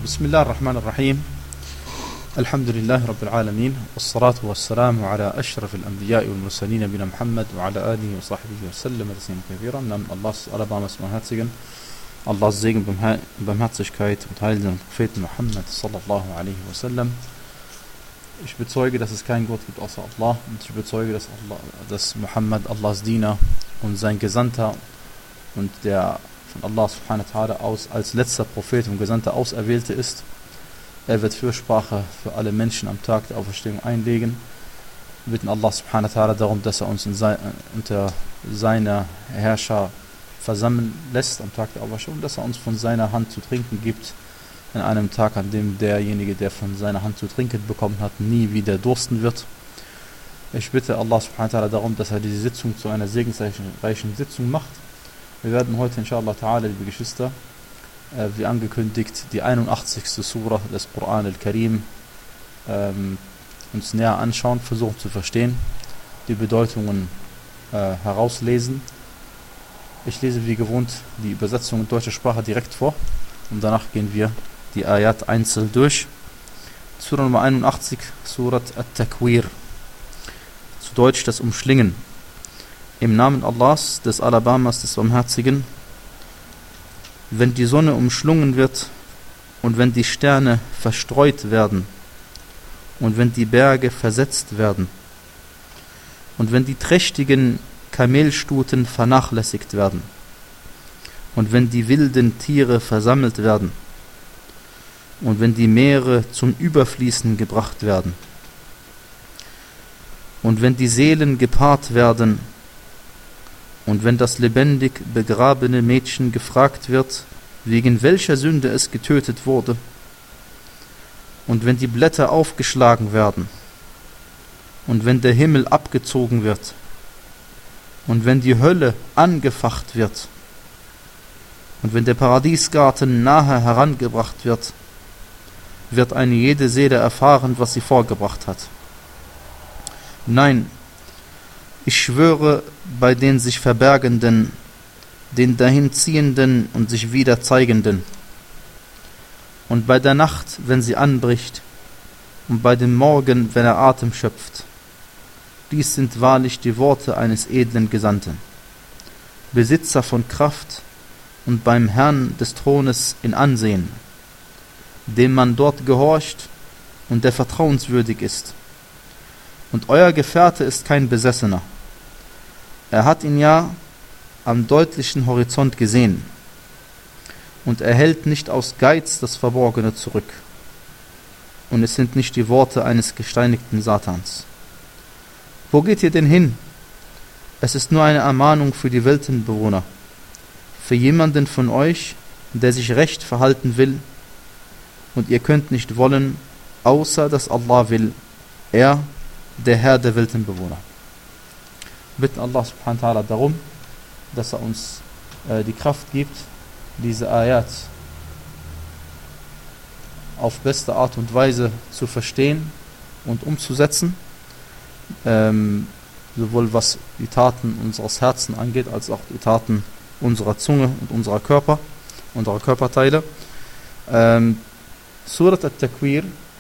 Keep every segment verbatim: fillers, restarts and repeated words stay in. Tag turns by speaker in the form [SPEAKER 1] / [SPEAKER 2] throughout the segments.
[SPEAKER 1] بسم الله الرحمن الرحيم الحمد لله رب العالمين والصلاة والسلام على أشرف الأنبياء والمرسلين نبينا محمد وعلى آله وصحبه وسلم تسليما كثيرا. Im Namen Allahs, allerbarmers Barmherzigen, Allahs Segen, Barmherzigkeit und Heil dem Propheten Muhammad sallallahu alaihi wasallam. Ich bezeuge, dass es keinen Gott gibt außer Allah, und ich bezeuge, dass, Allah, dass Muhammad Allahs Diener und sein Gesandter und der von Allah subhanahu wa ta'ala aus als letzter Prophet und Gesandter Auserwählte ist. Er wird Fürsprache für alle Menschen am Tag der Auferstehung einlegen. Wir bitten Allah subhanahu wa ta'ala darum, dass er uns in sein, unter seiner Herrscher versammeln lässt am Tag der Auferstehung, dass er uns von seiner Hand zu trinken gibt, an einem Tag, an dem derjenige, der von seiner Hand zu trinken bekommen hat, nie wieder dursten wird. Ich bitte Allah subhanahu wa ta'ala darum, dass er diese Sitzung zu einer segensreichen Sitzung macht. Wir werden heute inshallah ta'ala, liebe Geschwister, äh, wie angekündigt, die einundachtzigste Surah des Koran al-Karim ähm, uns näher anschauen, versuchen zu verstehen, die Bedeutungen äh, herauslesen. Ich lese wie gewohnt die Übersetzung in deutscher Sprache direkt vor und danach gehen wir die Ayat einzeln durch. Surah Nummer einundachtzig, Surat At-Takwir, zu Deutsch das Umschlingen. Im Namen Allahs, des Allerbarmers, des Barmherzigen. Wenn die Sonne umschlungen wird und wenn die Sterne verstreut werden und wenn die Berge versetzt werden und wenn die trächtigen Kamelstuten vernachlässigt werden und wenn die wilden Tiere versammelt werden und wenn die Meere zum Überfließen gebracht werden und wenn die Seelen gepaart werden und wenn das lebendig begrabene Mädchen gefragt wird, wegen welcher Sünde es getötet wurde, und wenn die Blätter aufgeschlagen werden, und wenn der Himmel abgezogen wird, und wenn die Hölle angefacht wird, und wenn der Paradiesgarten nahe herangebracht wird, wird eine jede Seele erfahren, was sie vorgebracht hat. Nein, ich schwöre bei den sich Verbergenden, den Dahinziehenden und sich wieder Zeigenden, und bei der Nacht, wenn sie anbricht, und bei dem Morgen, wenn er Atem schöpft. Dies sind wahrlich die Worte eines edlen Gesandten, Besitzer von Kraft und beim Herrn des Thrones in Ansehen, dem man dort gehorcht und der vertrauenswürdig ist. Und euer Gefährte ist kein Besessener. Er hat ihn ja am deutlichen Horizont gesehen und er hält nicht aus Geiz das Verborgene zurück. Und es sind nicht die Worte eines gesteinigten Satans. Wo geht ihr denn hin? Es ist nur eine Ermahnung für die Weltenbewohner, für jemanden von euch, der sich recht verhalten will, und ihr könnt nicht wollen, außer dass Allah will, er, der Herr der Weltenbewohner. Wir bitten Allah subhanahu wa ta'ala darum, dass er uns äh, die Kraft gibt, diese Ayat auf beste Art und Weise zu verstehen und umzusetzen, ähm, sowohl was die Taten unseres Herzens angeht, als auch die Taten unserer Zunge und unserer Körper, unserer Körperteile. Ähm, Surat At-Takwir,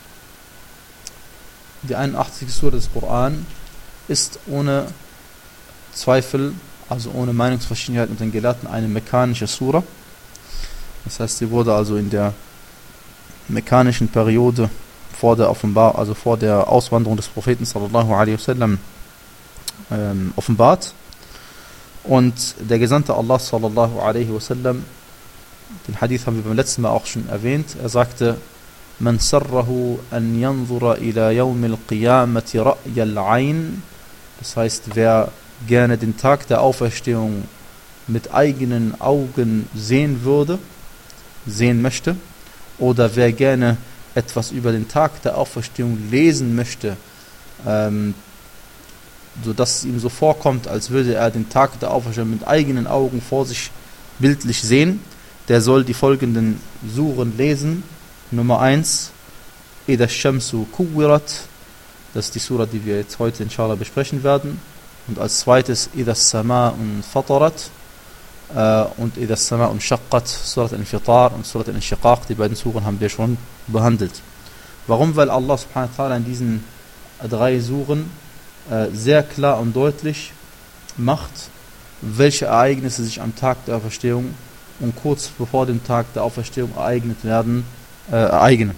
[SPEAKER 1] die einundachtzigste Surah des Koran, ist ohne Zweifel, also ohne Meinungsverschiedenheit mit den Gelehrten, eine mekkanische Surah. Das heißt, sie wurde also in der mekkanischen Periode vor der Offenbar, also vor der Auswanderung des Propheten sallallahu alaihi wasallam ähm, offenbart. Und der Gesandte Allah sallallahu alaihi wasallam, den Hadith haben wir beim letzten Mal auch schon erwähnt, er sagte: Man sarrahu an yanzura ila yawm al-qiyamati ra'ya al-ayn. Das heißt, wer gerne den Tag der Auferstehung mit eigenen Augen sehen würde, sehen möchte, oder wer gerne etwas über den Tag der Auferstehung lesen möchte, ähm, sodass es ihm so vorkommt, als würde er den Tag der Auferstehung mit eigenen Augen vor sich bildlich sehen, der soll die folgenden Suren lesen. Nummer eins, Ida Shamsu Kuwirat, das ist die Surah, die wir jetzt heute inshallah besprechen werden. Und als zweites, Ida Sama und Fatarat. äh, und Idha as-Sama' unshaqqat, Surat al-Infitar und Surat al-Inshiqaq, die beiden Suren haben wir schon behandelt. Warum? Weil Allah subhanahu wa ta'ala in diesen drei Suren äh, sehr klar und deutlich macht, welche Ereignisse sich am Tag der Auferstehung und kurz bevor dem Tag der Auferstehung ereignet werden, äh, ereignen.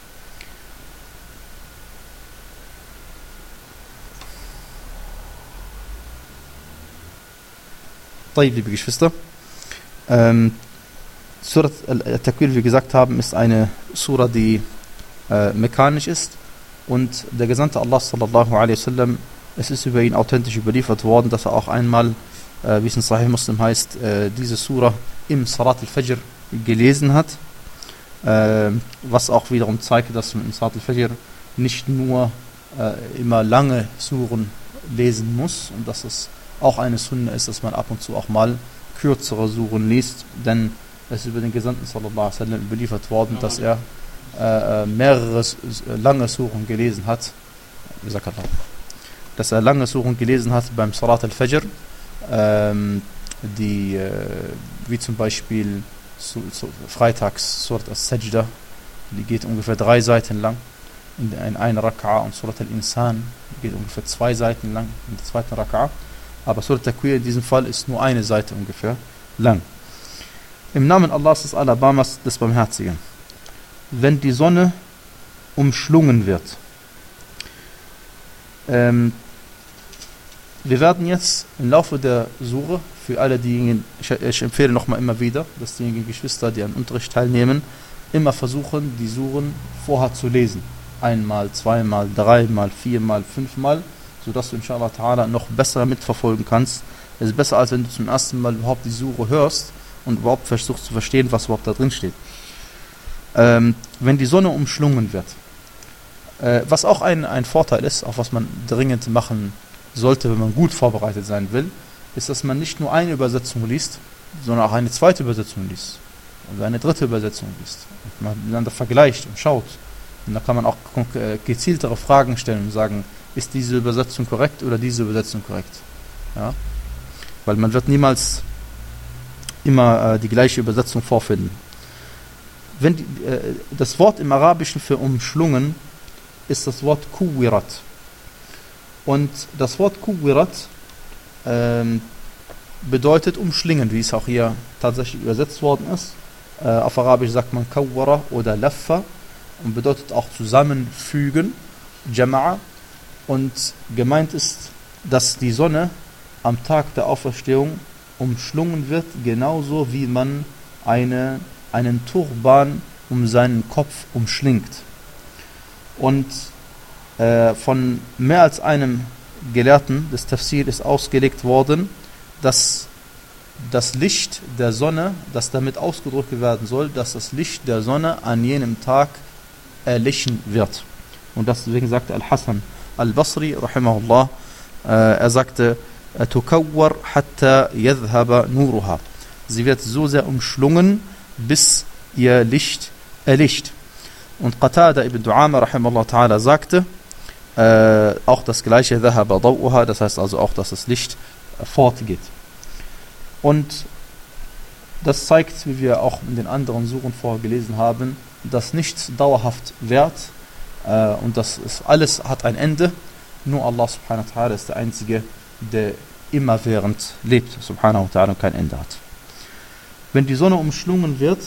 [SPEAKER 1] Liebe Geschwister, ähm, Surat al-Takwir, wie wir gesagt haben, ist eine Sura, die äh, mekanisch ist, und der Gesandte Allah sallallahu alaihi wasallam, es ist über ihn authentisch überliefert worden, dass er auch einmal, äh, wie es in Sahih Muslim heißt, äh, diese Sura im Salat al-Fajr gelesen hat, äh, was auch wiederum zeigt, dass man im Salat al-Fajr nicht nur äh, immer lange Suren lesen muss und dass es auch eine Sunna ist, dass man ab und zu auch mal kürzere Suren liest, denn es ist über den Gesandten sallallahu alaihi wasallam überliefert worden, dass er äh, mehrere lange Suren gelesen hat, wie sagt er, dass er lange Suren gelesen hat beim Salat al-Fajr, ähm, die, äh, wie zum Beispiel su, su, freitags Surat al-Sajda, die geht ungefähr drei Seiten lang in, in einer Raka'a, und Surat al-Insan geht ungefähr zwei Seiten lang in der zweiten Raka'a. Aber Surat al-Takwir in diesem Fall ist nur eine Seite ungefähr lang. Im Namen Allahs des Alabamas, des Barmherzigen. Wenn die Sonne umschlungen wird. Ähm, wir werden jetzt im Laufe der Sure, für alle diejenigen, ich, ich empfehle nochmal immer wieder, dass diejenigen Geschwister, die am Unterricht teilnehmen, immer versuchen, die Suren vorher zu lesen. Einmal, zweimal, dreimal, viermal, fünfmal, sodass du inshallah ta'ala noch besser mitverfolgen kannst. Es ist besser, als wenn du zum ersten Mal überhaupt die Sure hörst und überhaupt versuchst zu verstehen, was überhaupt da drin steht. Ähm, wenn die Sonne umschlungen wird, äh, was auch ein, ein Vorteil ist, auch was man dringend machen sollte, wenn man gut vorbereitet sein will, ist, dass man nicht nur eine Übersetzung liest, sondern auch eine zweite Übersetzung liest oder eine dritte Übersetzung liest. Und man miteinander vergleicht und schaut. Und da kann man auch gezieltere Fragen stellen und sagen, ist diese Übersetzung korrekt oder diese Übersetzung korrekt? Ja? Weil man wird niemals immer äh, die gleiche Übersetzung vorfinden. Wenn die, äh, das Wort im Arabischen für umschlungen ist das Wort kuwirat. Und das Wort kuwirat ähm, bedeutet umschlingen, wie es auch hier tatsächlich übersetzt worden ist. Äh, auf Arabisch sagt man kawwara oder laffa und bedeutet auch zusammenfügen, Jama'a. Und gemeint ist, dass die Sonne am Tag der Auferstehung umschlungen wird, genauso wie man eine, einen Turban um seinen Kopf umschlingt. Und äh, von mehr als einem Gelehrten des Tafsir ist ausgelegt worden, dass das Licht der Sonne, das damit ausgedrückt werden soll, dass das Licht der Sonne an jenem Tag erlichen wird. Und deswegen sagte Al-Hasan Al-Basri, rahimahullah, äh, er sagte, tukawwar hatta yadhhaba nuruha. Sie wird so sehr umschlungen, bis ihr Licht erlischt. Und Qatada ibn Du'ama, rahimahullah ta'ala, sagte, äh, auch das gleiche, dhahaba daw'uha, das heißt also auch, dass das Licht äh, fortgeht. Und das zeigt, wie wir auch in den anderen Suren vorher gelesen haben, dass nichts dauerhaft währt, äh, und das ist, alles hat ein Ende. Nur Allah subhanahu wa ta'ala ist der Einzige, der immerwährend lebt, subhanahu wa ta'ala, und kein Ende hat. Wenn die Sonne umschlungen wird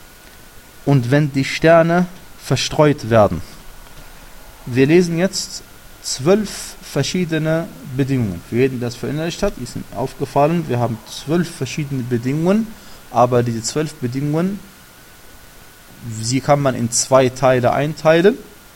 [SPEAKER 1] und wenn die Sterne verstreut werden. Wir lesen jetzt zwölf verschiedene Bedingungen. Für jeden, der das verinnerlicht hat, ist aufgefallen, wir haben zwölf verschiedene Bedingungen, aber diese zwölf Bedingungen, sie kann man in zwei Teile einteilen.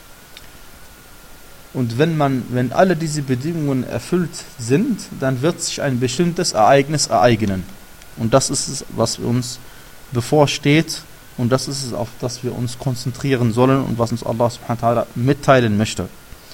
[SPEAKER 1] Und wenn man, wenn alle diese Bedingungen erfüllt sind, dann wird sich ein bestimmtes Ereignis ereignen. Und das ist es, was uns bevorsteht, und das ist es, auf das wir uns konzentrieren sollen und was uns Allah subhanahu wa ta'ala mitteilen möchte.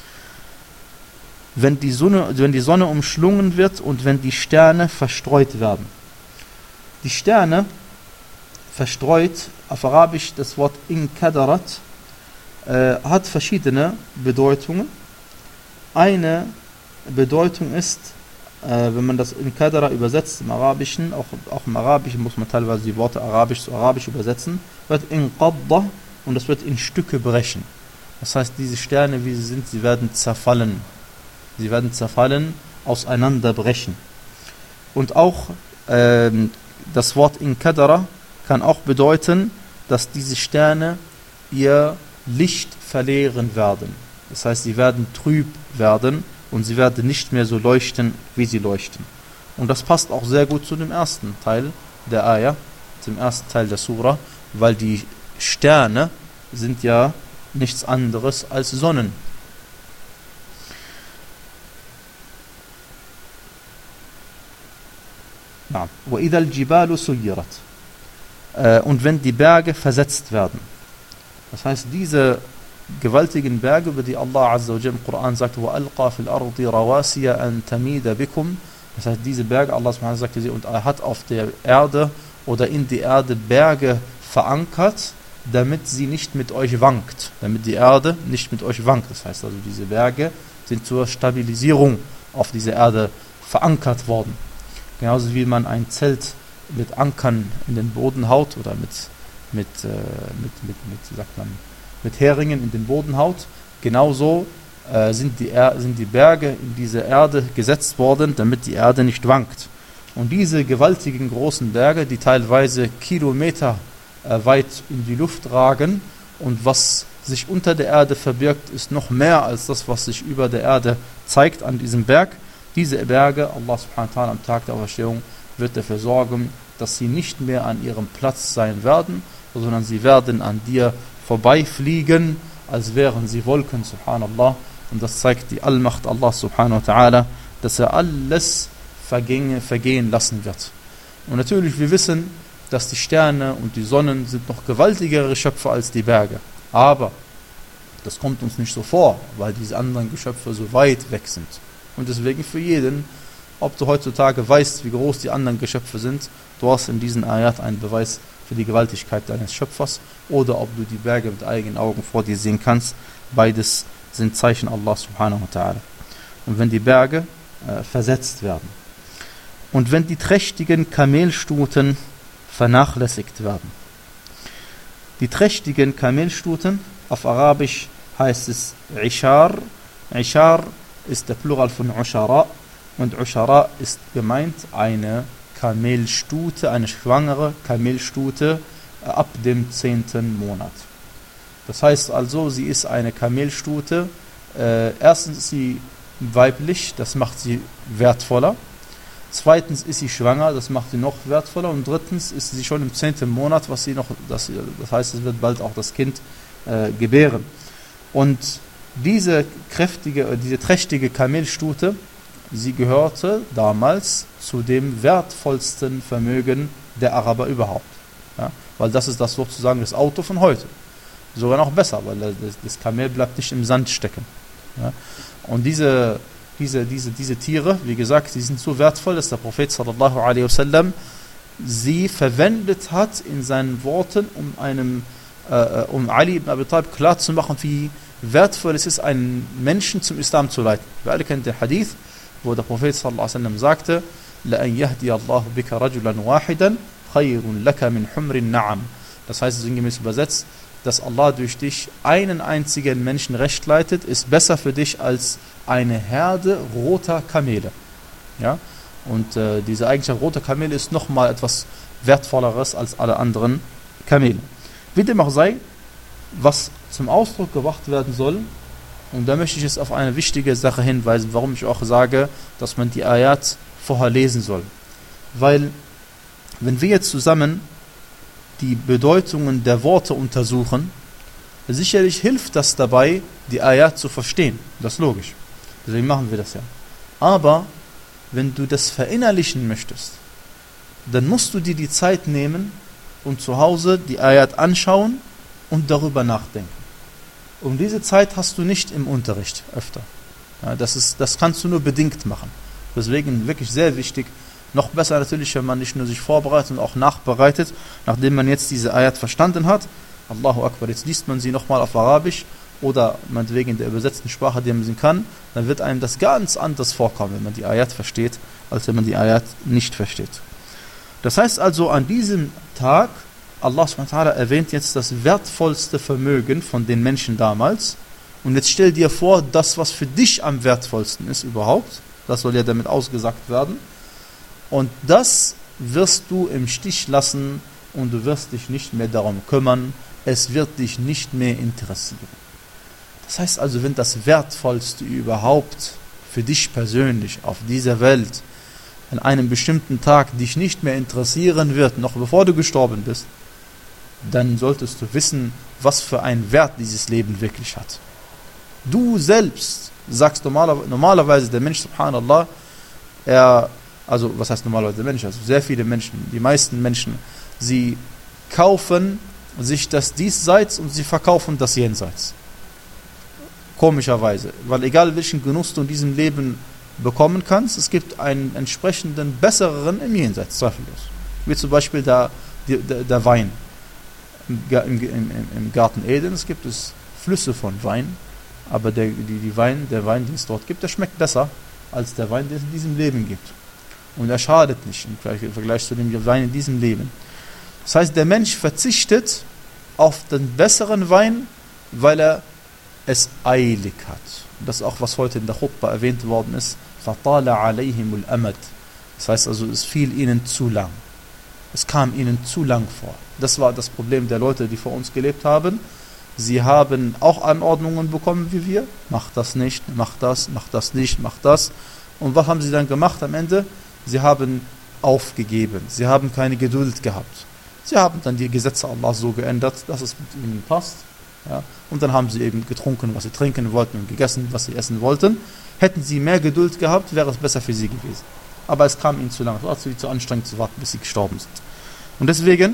[SPEAKER 1] Wenn die Sonne, wenn die Sonne umschlungen wird und wenn die Sterne verstreut werden. Die Sterne verstreut, auf Arabisch das Wort inkadarat, äh, hat verschiedene Bedeutungen. Eine Bedeutung ist äh, wenn man das in Kadara übersetzt, im Arabischen, auch, auch im Arabischen muss man teilweise die Worte Arabisch zu Arabisch übersetzen, wird in Qadda und das wird in Stücke brechen. Das heißt, diese Sterne, wie sie sind, sie werden zerfallen. Sie werden zerfallen, auseinanderbrechen. Und auch ähm, das Wort in Kadara kann auch bedeuten, dass diese Sterne ihr Licht verlieren werden. Das heißt, sie werden trüb werden und sie werden nicht mehr so leuchten, wie sie leuchten. Und das passt auch sehr gut zu dem ersten Teil der Ayah, zum ersten Teil der Surah, weil die Sterne sind ja nichts anderes als Sonnen. Ja. وَإِذَا الْجِبَالُ سُيِّرَتْ. Und wenn die Berge versetzt werden. Das heißt, diese gewaltigen Berge, über die Allah Azza wa Jalla im Koran sagt, وَأَلْقَى فِي الْأَرْضِ رَوَاسِيَ أَن تَمِيدَ بِكُمْ. Das heißt, diese Berge, Allah subhanahu wa ta'ala sagte sie, und er hat auf der Erde oder in die Erde Berge verankert, damit sie nicht mit euch wankt. Damit die Erde nicht mit euch wankt. Das heißt also, diese Berge sind zur Stabilisierung auf dieser Erde verankert worden. Genauso wie man ein Zelt mit Ankern in den Boden haut oder mit, mit, äh, mit, mit, mit, wie sagt man, mit Heringen in den Boden haut. Genauso äh, sind, die er sind die Berge in diese Erde gesetzt worden, damit die Erde nicht wankt. Und diese gewaltigen großen Berge, die teilweise Kilometer äh, weit in die Luft ragen und was sich unter der Erde verbirgt, ist noch mehr als das, was sich über der Erde zeigt an diesem Berg. Diese Berge, Allah subhanahu wa ta'ala am Tag der Auferstehung, wird dafür sorgen, dass sie nicht mehr an ihrem Platz sein werden, sondern sie werden an dir vorbeifliegen, als wären sie Wolken, subhanallah. Und das zeigt die Allmacht Allah subhanahu wa ta'ala, dass er alles vergehen, vergehen lassen wird. Und natürlich, wir wissen, dass die Sterne und die Sonnen sind noch gewaltigere Geschöpfe als die Berge. Aber das kommt uns nicht so vor, weil diese anderen Geschöpfe so weit weg sind. Und deswegen für jeden, ob du heutzutage weißt, wie groß die anderen Geschöpfe sind, du hast in diesen Ayat einen Beweis für die Gewaltigkeit deines Schöpfers, oder ob du die Berge mit eigenen Augen vor dir sehen kannst. Beides sind Zeichen Allah subhanahu wa ta'ala. Und wenn die Berge äh, versetzt werden und wenn die trächtigen Kamelstuten vernachlässigt werden. Die trächtigen Kamelstuten, auf Arabisch heißt es Ishar. Ishar ist der Plural von Ushara, und Ushara ist gemeint eine Kamelstute, eine schwangere Kamelstute ab dem zehnten Monat. Das heißt also, sie ist eine Kamelstute. Äh, erstens ist sie weiblich, das macht sie wertvoller. Zweitens ist sie schwanger, das macht sie noch wertvoller. Und drittens ist sie schon im zehnten Monat, was sie noch, das, das heißt, es wird bald auch das Kind äh, gebären. Und diese kräftige, diese trächtige Kamelstute, sie gehörte damals zu dem wertvollsten Vermögen der Araber überhaupt. Ja? Weil das ist das sozusagen das Auto von heute. Sogar noch besser, weil das, das Kamel bleibt nicht im Sand stecken. Ja? Und diese, diese, diese, diese Tiere, wie gesagt, die sind so wertvoll, dass der Prophet sallallahu alaihi wasallam sie verwendet hat in seinen Worten, um einem, äh, um Ali ibn Abi Talib klarzumachen, wie wertvoll es ist, einen Menschen zum Islam zu leiten. Wir alle kennen den Hadith, wo der Prophet sallallahu alaihi wasallam sagte, لَأَنْ يَهْدِيَ اللَّهُ بِكَ رَجُلًا وَاحِدًا خَيْرٌ لَكَ مِنْ حُمْرِ النَّعَمِ. Das heißt, sinngemäß übersetzt, dass Allah durch dich einen einzigen Menschen recht leitet, ist besser für dich als eine Herde roter Kamele. Ja? Und äh, diese Eigenschaft roter Kamele ist nochmal etwas wertvolleres als alle anderen Kamele. Wie dem auch sei, was zum Ausdruck gebracht werden soll, und da möchte ich jetzt auf eine wichtige Sache hinweisen, warum ich auch sage, dass man die Ayat vorher lesen soll. Weil, wenn wir jetzt zusammen die Bedeutungen der Worte untersuchen, sicherlich hilft das dabei, die Ayat zu verstehen. Das ist logisch. Deswegen machen wir das ja. Aber, wenn du das verinnerlichen möchtest, dann musst du dir die Zeit nehmen und zu Hause die Ayat anschauen und darüber nachdenken. Und diese Zeit hast du nicht im Unterricht öfter. Ja, das ist, das kannst du nur bedingt machen. Deswegen wirklich sehr wichtig, noch besser natürlich, wenn man nicht nur sich vorbereitet und auch nachbereitet, nachdem man jetzt diese Ayat verstanden hat. Allahu Akbar, jetzt liest man sie nochmal auf Arabisch oder meinetwegen in der übersetzten Sprache, die man sehen kann, dann wird einem das ganz anders vorkommen, wenn man die Ayat versteht, als wenn man die Ayat nicht versteht. Das heißt also, an diesem Tag, Allah subhanahu wa ta'ala erwähnt jetzt das wertvollste Vermögen von den Menschen damals. Und jetzt stell dir vor, das, was für dich am wertvollsten ist überhaupt, das soll ja damit ausgesagt werden. Und das wirst du im Stich lassen und du wirst dich nicht mehr darum kümmern. Es wird dich nicht mehr interessieren. Das heißt also, wenn das Wertvollste überhaupt für dich persönlich auf dieser Welt an einem bestimmten Tag dich nicht mehr interessieren wird, noch bevor du gestorben bist, dann solltest du wissen, was für einen Wert dieses Leben wirklich hat. Du selbst sagst normaler, normalerweise, der Mensch, subhanallah, er, also was heißt normalerweise der Mensch, also sehr viele Menschen, die meisten Menschen, sie kaufen sich das Diesseits und sie verkaufen das Jenseits. Komischerweise, weil egal welchen Genuss du in diesem Leben bekommen kannst, es gibt einen entsprechenden besseren im Jenseits, zweifellos. Wie zum Beispiel der, der, der Wein. Im, im, im Garten Edens gibt es Flüsse von Wein, aber der, die, die Wein, der Wein, den es dort gibt, der schmeckt besser als der Wein, den es in diesem Leben gibt. Und er schadet nicht im Vergleich zu dem Wein in diesem Leben. Das heißt, der Mensch verzichtet auf den besseren Wein, weil er es eilig hat. Und das ist auch, was heute in der Khutbah erwähnt worden ist. فَطَالَ عَلَيْهِمُ الْأَمَدِ. Das heißt also, es fiel ihnen zu lang. Es kam ihnen zu lang vor. Das war das Problem der Leute, die vor uns gelebt haben. Sie haben auch Anordnungen bekommen wie wir. Mach das nicht, mach das, mach das nicht, mach das. Und was haben sie dann gemacht am Ende? Sie haben aufgegeben. Sie haben keine Geduld gehabt. Sie haben dann die Gesetze Allah so geändert, dass es mit ihnen passt. Ja? Und dann haben sie eben getrunken, was sie trinken wollten und gegessen, was sie essen wollten. Hätten sie mehr Geduld gehabt, wäre es besser für sie gewesen. Aber es kam ihnen zu lang. Es war zu anstrengend zu warten, bis sie gestorben sind. Und deswegen,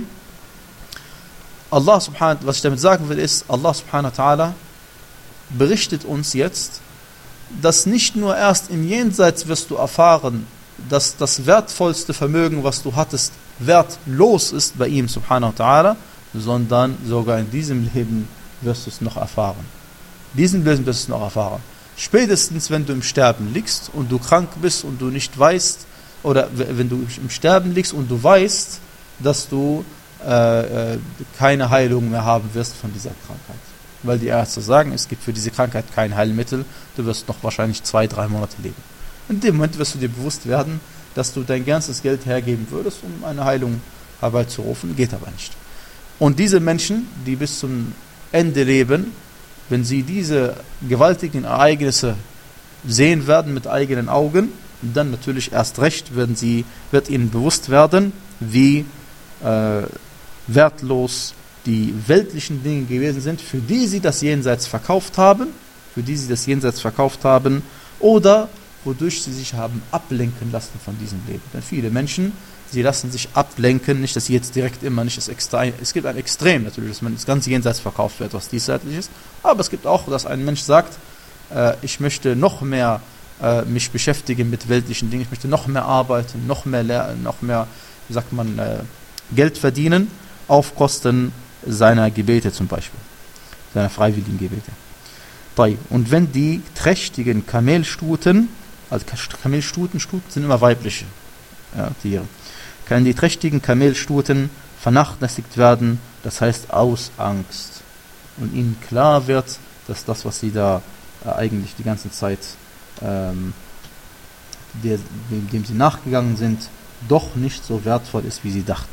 [SPEAKER 1] Allah subhanahu, was ich damit sagen will, ist, Allah subhanahu wa ta'ala berichtet uns jetzt, dass nicht nur erst im Jenseits wirst du erfahren, dass das wertvollste Vermögen, was du hattest, wertlos ist bei ihm subhanahu wa ta'ala, sondern sogar in diesem Leben wirst du es noch erfahren. In diesem Leben wirst du es noch erfahren. Spätestens, wenn du im Sterben liegst und du krank bist und du nicht weißt, oder wenn du im Sterben liegst und du weißt, dass du äh, keine Heilung mehr haben wirst von dieser Krankheit. Weil die Ärzte sagen, es gibt für diese Krankheit kein Heilmittel, du wirst noch wahrscheinlich zwei, drei Monate leben. In dem Moment wirst du dir bewusst werden, dass du dein ganzes Geld hergeben würdest, um eine Heilung herbeizurufen, geht aber nicht. Und diese Menschen, die bis zum Ende leben, wenn sie diese gewaltigen Ereignisse sehen werden mit eigenen Augen, dann natürlich erst recht werden sie, wird ihnen bewusst werden, wie äh, wertlos die weltlichen Dinge gewesen sind, für die sie das Jenseits verkauft haben, für die sie das Jenseits verkauft haben, oder wodurch sie sich haben ablenken lassen von diesem Leben. Denn viele Menschen, sie lassen sich ablenken, nicht, dass sie jetzt direkt immer nicht das Extrem, es gibt ein Extrem natürlich, dass man das ganze Jenseits verkauft wird, was diesseitlich ist, aber es gibt auch, dass ein Mensch sagt, äh, ich möchte noch mehr äh, mich beschäftigen mit weltlichen Dingen, ich möchte noch mehr arbeiten, noch mehr lernen, noch mehr, wie sagt man, äh, Geld verdienen, auf Kosten seiner Gebete zum Beispiel, seiner freiwilligen Gebete. Und wenn die trächtigen Kamelstuten, also Kamelstuten, Stuten sind immer weibliche ja, Tiere, können die trächtigen Kamelstuten vernachlässigt werden, das heißt aus Angst. Und ihnen klar wird, dass das, was sie da äh, eigentlich die ganze Zeit, ähm, der, dem, dem sie nachgegangen sind, doch nicht so wertvoll ist, wie sie dachten.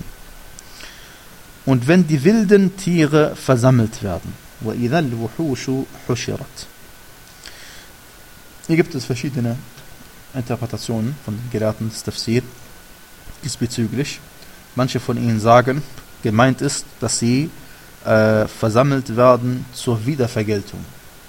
[SPEAKER 1] Und wenn die wilden Tiere versammelt werden, وَإِذَا الْوُحُوشُ حُشِرَتْ. Hier gibt es verschiedene Interpretationen von den Gelehrten des Tafsir diesbezüglich. Manche von ihnen sagen, gemeint ist, dass sie äh, versammelt werden zur Wiedervergeltung.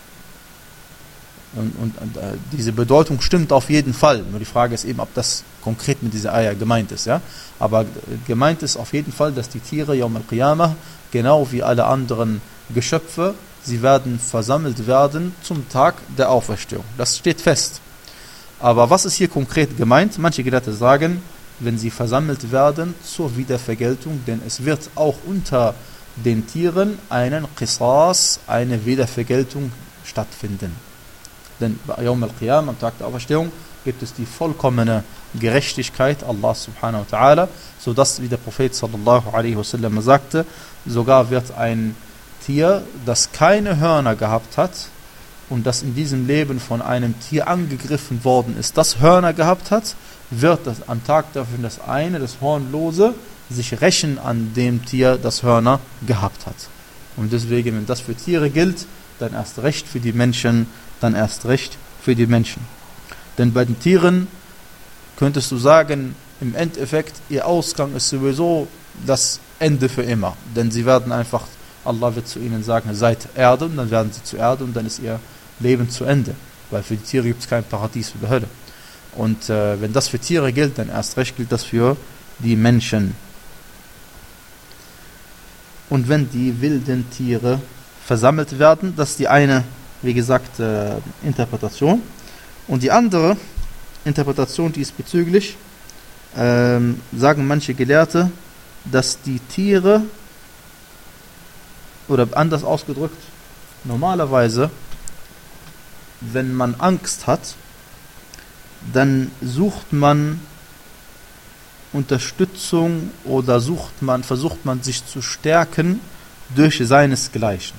[SPEAKER 1] Und, und, und äh, diese Bedeutung stimmt auf jeden Fall. Nur die Frage ist eben, ob das konkret mit dieser Ayah gemeint ist. Ja? Aber äh, gemeint ist auf jeden Fall, dass die Tiere Yawm al-Qiyamah, genau wie alle anderen Geschöpfe, sie werden versammelt werden zum Tag der Auferstehung. Das steht fest. Aber was ist hier konkret gemeint? Manche Gelehrte sagen, wenn sie versammelt werden zur Wiedervergeltung, denn es wird auch unter den Tieren einen Qisas, eine Wiedervergeltung stattfinden. Denn bei Yawm al-Qiyam, am Tag der Auferstehung, gibt es die vollkommene Gerechtigkeit Allah subhanahu wa ta'ala, sodass, wie der Prophet sallallahu alaihi wasallam sagte, sogar wird ein Tier, das keine Hörner gehabt hat und das in diesem Leben von einem Tier angegriffen worden ist, das Hörner gehabt hat, wird das am Tag dafür das eine, das Hornlose, sich rächen an dem Tier, das Hörner gehabt hat. Und deswegen, wenn das für Tiere gilt, dann erst recht für die Menschen, dann erst recht für die Menschen. Denn bei den Tieren könntest du sagen, im Endeffekt, ihr Ausgang ist sowieso das Ende für immer. Denn sie werden einfach, Allah wird zu ihnen sagen, seid Erde, und dann werden sie zu Erde und dann ist ihr Leben zu Ende. Weil für die Tiere gibt es kein Paradies oder Hölle. Und äh, wenn das für Tiere gilt, dann erst recht gilt das für die Menschen. Und wenn die wilden Tiere versammelt werden, das ist die eine, wie gesagt, äh, Interpretation. Und die andere Interpretation diesbezüglich, ähm, sagen manche Gelehrte, dass die Tiere, oder anders ausgedrückt, normalerweise, wenn man Angst hat, dann sucht man Unterstützung oder sucht man, versucht man sich zu stärken durch seinesgleichen.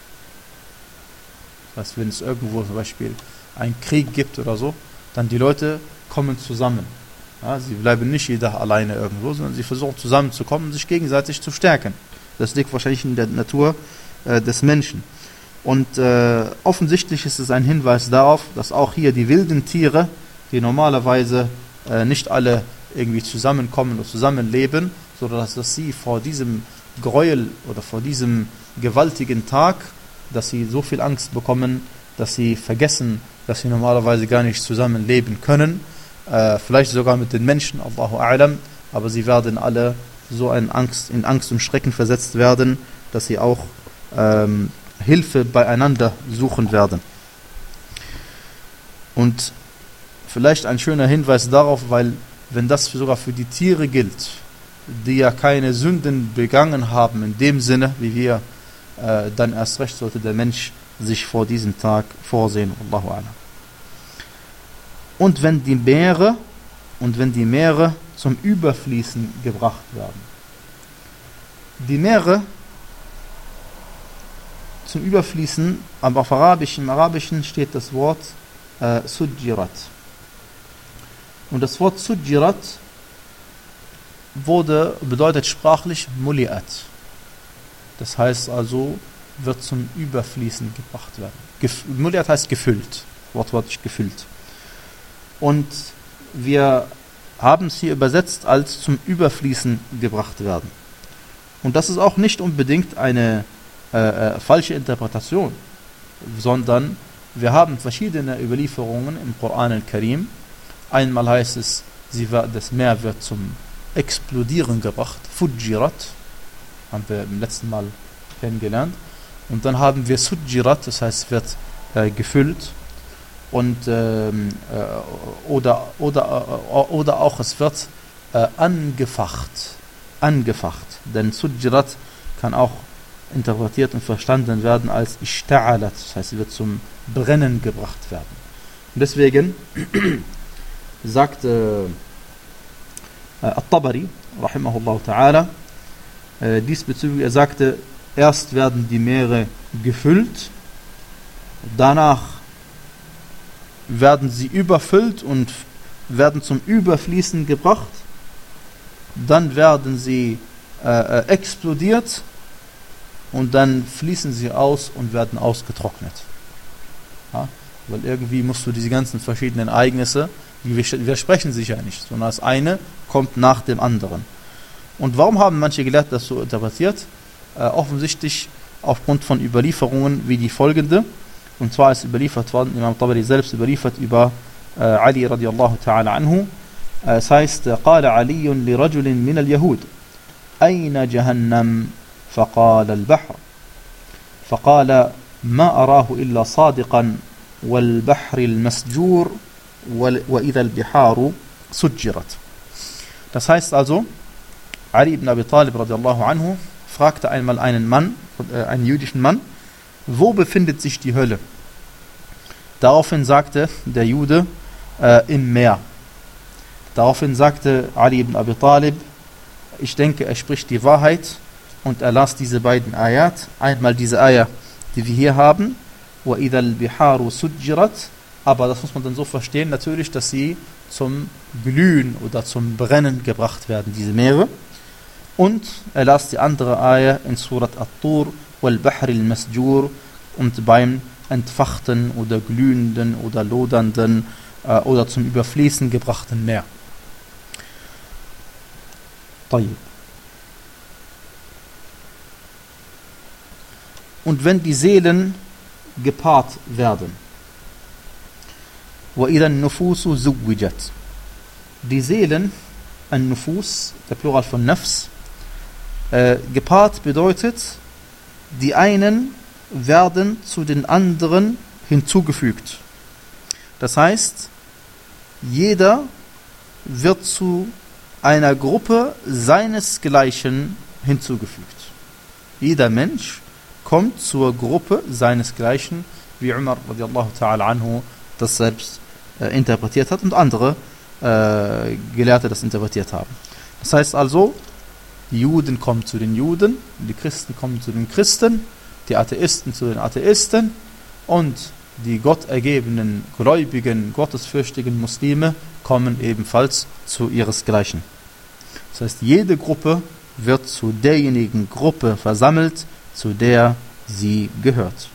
[SPEAKER 1] Das heißt, wenn es irgendwo zum Beispiel einen Krieg gibt oder so, dann die Leute kommen zusammen. Ja, sie bleiben nicht jeder alleine irgendwo, sondern sie versuchen zusammenzukommen und sich gegenseitig zu stärken. Das liegt wahrscheinlich in der Natur äh, des Menschen. Und äh, offensichtlich ist es ein Hinweis darauf, dass auch hier die wilden Tiere, die normalerweise äh, nicht alle irgendwie zusammenkommen und zusammenleben, sodass dass sie vor diesem Gräuel oder vor diesem gewaltigen Tag, dass sie so viel Angst bekommen, dass sie vergessen, dass sie normalerweise gar nicht zusammenleben können, äh, vielleicht sogar mit den Menschen, Allahu A'lam, aber sie werden alle so in Angst, in Angst und Schrecken versetzt werden, dass sie auch ähm, Hilfe beieinander suchen werden. Und vielleicht ein schöner Hinweis darauf, weil wenn das sogar für die Tiere gilt, die ja keine Sünden begangen haben in dem Sinne, wie wir, äh, dann erst recht sollte der Mensch sich vor diesem Tag vorsehen. Allahu A'lam. Und wenn die Meere und wenn die Meere zum Überfließen gebracht werden. Die Meere zum Überfließen, aber auf Arabisch, im Arabischen steht das Wort äh, Sujjirat. Und das Wort Sujjirat wurde, bedeutet sprachlich Muliat. Das heißt also, wird zum Überfließen gebracht werden. Gef- Muliat heißt gefüllt, wortwörtlich gefüllt. Und wir haben es hier übersetzt als zum Überfließen gebracht werden. Und das ist auch nicht unbedingt eine äh, äh, falsche Interpretation, sondern wir haben verschiedene Überlieferungen im Koran al-Karim. Einmal heißt es, sie war, das Meer wird zum Explodieren gebracht, Fujirat, haben wir im letzten Mal kennengelernt. Und dann haben wir Sujjirat, das heißt, es wird äh, gefüllt. Und, ähm, äh, oder, oder, äh, oder auch es wird äh, angefacht. Angefacht. Denn Sujjirat kann auch interpretiert und verstanden werden als Ishta'alat, das heißt, sie wird zum Brennen gebracht werden. Und deswegen sagt äh, At-Tabari, rahimahullah ta'ala, äh, diesbezüglich, er sagte, erst werden die Meere gefüllt, danach werden sie überfüllt und werden zum Überfließen gebracht, dann werden sie äh, explodiert und dann fließen sie aus und werden ausgetrocknet. Ja? Weil irgendwie musst du diese ganzen verschiedenen Ereignisse, die widersprechen sich ja nicht, sondern das eine kommt nach dem anderen. Und warum haben manche Gelehrte das so interpretiert? Äh, offensichtlich aufgrund von Überlieferungen wie die folgende. Und zwar ist überliefert worden, Imam Tabari selbst überliefert über äh, Ali radiallahu ta'ala anhu. Äh, es heißt, قال علي لرجل من اليهود أين جهنم فقال البحر فقال ما أراه إلا صادقا والبحر المسجور وإذا البحار سجرت. Das heißt also, Ali ibn Abi Talib radiallahu anhu fragte einmal einen Mann, äh, einen jüdischen Mann, wo befindet sich die Hölle? Daraufhin sagte der Jude, äh, im Meer. Daraufhin sagte Ali ibn Abi Talib, ich denke, er spricht die Wahrheit, und er las diese beiden Ayat. Einmal diese Ayat, die wir hier haben, وَإِذَا الْبِحَارُ سُجِّرَتْ, aber das muss man dann so verstehen, natürlich, dass sie zum Glühen oder zum Brennen gebracht werden, diese Meere. Und er las die andere Ayat in Surat At-Tur, وَالْبَحْرِ الْمَسْجُورِ, und beim entfachten oder glühenden oder lodernden äh, oder zum Überfließen gebrachten Meer. طيب. Und wenn die Seelen gepaart werden, وَإِذَا النُّفُوسُ زُوِّجَتْ, die Seelen, ein Nufus, der Plural von Nafs, äh, gepaart bedeutet, die einen werden zu den anderen hinzugefügt. Das heißt, jeder wird zu einer Gruppe seinesgleichen hinzugefügt. Jeder Mensch kommt zur Gruppe seinesgleichen, wie Umar radiallahu ta'ala anhu das selbst äh, interpretiert hat und andere äh, Gelehrte das interpretiert haben. Das heißt also, die Juden kommen zu den Juden, die Christen kommen zu den Christen, die Atheisten zu den Atheisten und die gottergebenen, gläubigen, gottesfürchtigen Muslime kommen ebenfalls zu ihresgleichen. Das heißt, jede Gruppe wird zu derjenigen Gruppe versammelt, zu der sie gehört.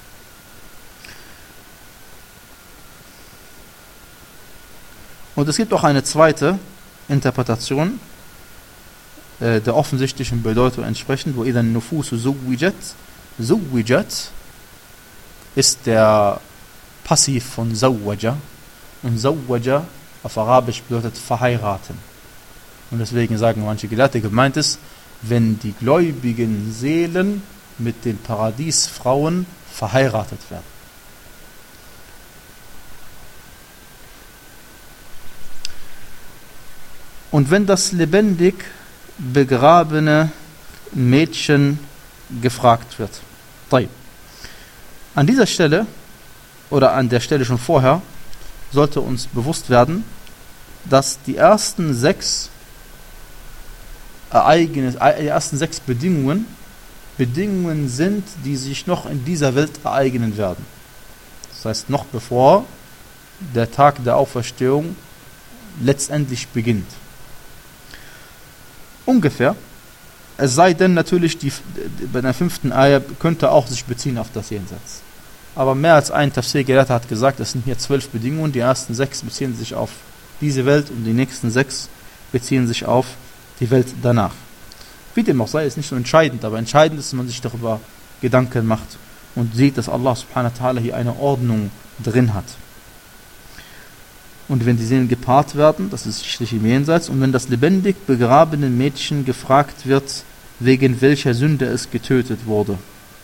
[SPEAKER 1] Und es gibt auch eine zweite Interpretation äh, der offensichtlichen Bedeutung entsprechend, wo إِذَا النُّفُوسُ زُوِّجَتْ. Zuwijat ist der Passiv von Zawwaja, und Zawwaja auf Arabisch bedeutet verheiraten. Und deswegen sagen manche Gelehrte, gemeint ist, wenn die gläubigen Seelen mit den Paradiesfrauen verheiratet werden. Und wenn das lebendig begrabene Mädchen gefragt wird. An dieser Stelle oder an der Stelle schon vorher sollte uns bewusst werden, dass die ersten sechs Ereignisse, die ersten sechs Bedingungen Bedingungen sind, die sich noch in dieser Welt ereignen werden. Das heißt, noch bevor der Tag der Auferstehung letztendlich beginnt. Ungefähr. Es sei denn natürlich, die, bei der fünften Ayah könnte auch sich beziehen auf das Jenseits. Aber mehr als ein Tafsir-Gelehrter hat gesagt, es sind hier zwölf Bedingungen. Die ersten sechs beziehen sich auf diese Welt und die nächsten sechs beziehen sich auf die Welt danach. Wie dem auch sei, ist nicht so entscheidend, aber entscheidend ist, dass man sich darüber Gedanken macht und sieht, dass Allah subhanahu wa ta'ala hier eine Ordnung drin hat. Und wenn die Seelen gepaart werden, das ist schließlich im Jenseits, und wenn das lebendig begrabene Mädchen gefragt wird, wegen welcher Sünde es getötet wurde.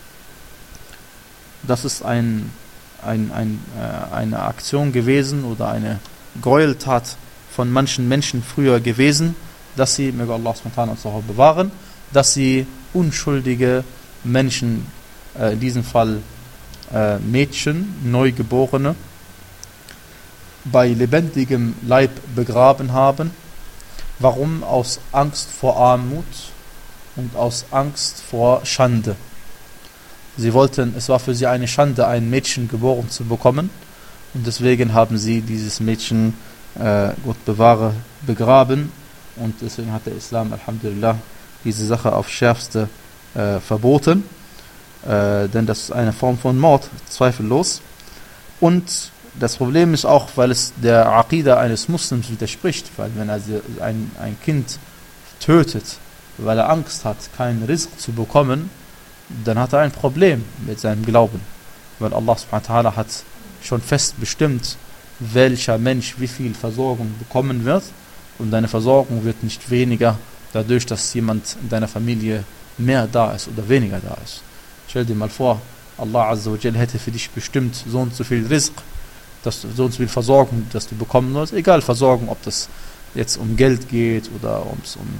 [SPEAKER 1] Das ist ein, ein, ein, äh, eine Aktion gewesen oder eine Gräueltat von manchen Menschen früher gewesen, dass sie, möge Allah subhanahu wa ta'ala bewahren, dass sie unschuldige Menschen, äh, in diesem Fall äh, Mädchen, Neugeborene, bei lebendigem Leib begraben haben. Warum? Aus Angst vor Armut und aus Angst vor Schande. Sie wollten, es war für sie eine Schande, ein Mädchen geboren zu bekommen, und deswegen haben sie dieses Mädchen, äh, Gott bewahre, begraben, und deswegen hat der Islam, Alhamdulillah, diese Sache auf Schärfste äh, verboten, äh, denn das ist eine Form von Mord, zweifellos. Und das Problem ist auch, weil es der Aqidah eines Muslims widerspricht, weil wenn er ein, ein Kind tötet, weil er Angst hat, keinen Rizq zu bekommen, dann hat er ein Problem mit seinem Glauben. Weil Allah subhanahu wa ta'ala hat schon fest bestimmt, welcher Mensch wie viel Versorgung bekommen wird, und deine Versorgung wird nicht weniger dadurch, dass jemand in deiner Familie mehr da ist oder weniger da ist. Stell dir mal vor, Allah Azza wa Jal hätte für dich bestimmt so und so viel Rizq, dass du so und so viel Versorgung, dass du bekommen sollst, egal Versorgung, ob das jetzt um Geld geht oder um, um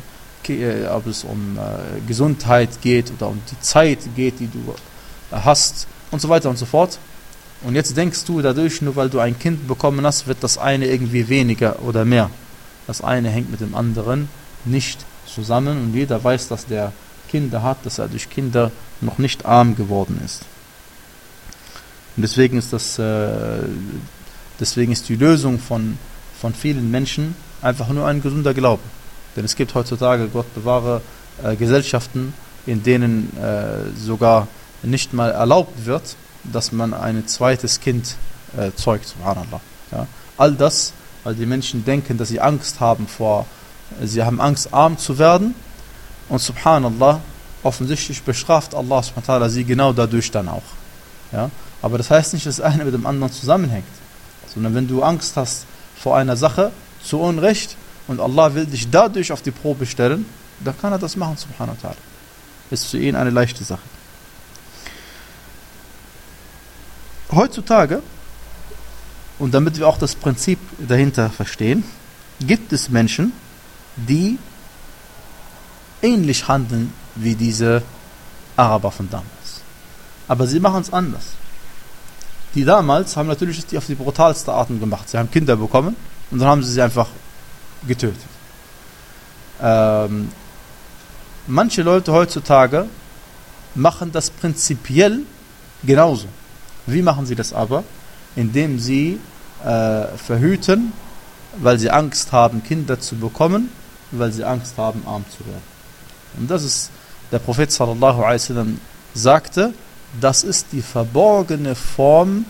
[SPEAKER 1] ob es um äh, Gesundheit geht oder um die Zeit geht, die du äh, hast und so weiter und so fort. Und jetzt denkst du dadurch, nur weil du ein Kind bekommen hast, wird das eine irgendwie weniger oder mehr. Das eine hängt mit dem anderen nicht zusammen und jeder weiß, dass der Kinder hat, dass er durch Kinder noch nicht arm geworden ist. Und deswegen ist das, äh, deswegen ist die Lösung von, von vielen Menschen einfach nur ein gesunder Glaube. Denn es gibt heutzutage, Gott bewahre, äh, Gesellschaften, in denen äh, sogar nicht mal erlaubt wird, dass man ein zweites Kind äh, zeugt, subhanallah. Ja? All das, weil die Menschen denken, dass sie Angst haben vor, sie haben Angst, arm zu werden. Und subhanallah, offensichtlich bestraft Allah subhanahu wa ta'ala sie genau dadurch dann auch. Ja? Aber das heißt nicht, dass das eine mit dem anderen zusammenhängt. Sondern wenn du Angst hast vor einer Sache, zu Unrecht, und Allah will dich dadurch auf die Probe stellen, dann kann er das machen, subhanahu wa ta'ala. Ist für ihn eine leichte Sache. Heutzutage, und damit wir auch das Prinzip dahinter verstehen, gibt es Menschen, die ähnlich handeln wie diese Araber von damals. Aber sie machen es anders. Die damals haben natürlich die auf die brutalste Arten gemacht. Sie haben Kinder bekommen und dann haben sie sie einfach getötet. Ähm, manche Leute heutzutage machen das prinzipiell genauso. Wie machen sie das aber? Indem sie äh, verhüten, weil sie Angst haben, Kinder zu bekommen, weil sie Angst haben, arm zu werden. Und das ist, der Prophet sallallahu alaihi wasallam sagte, das ist die verborgene Form,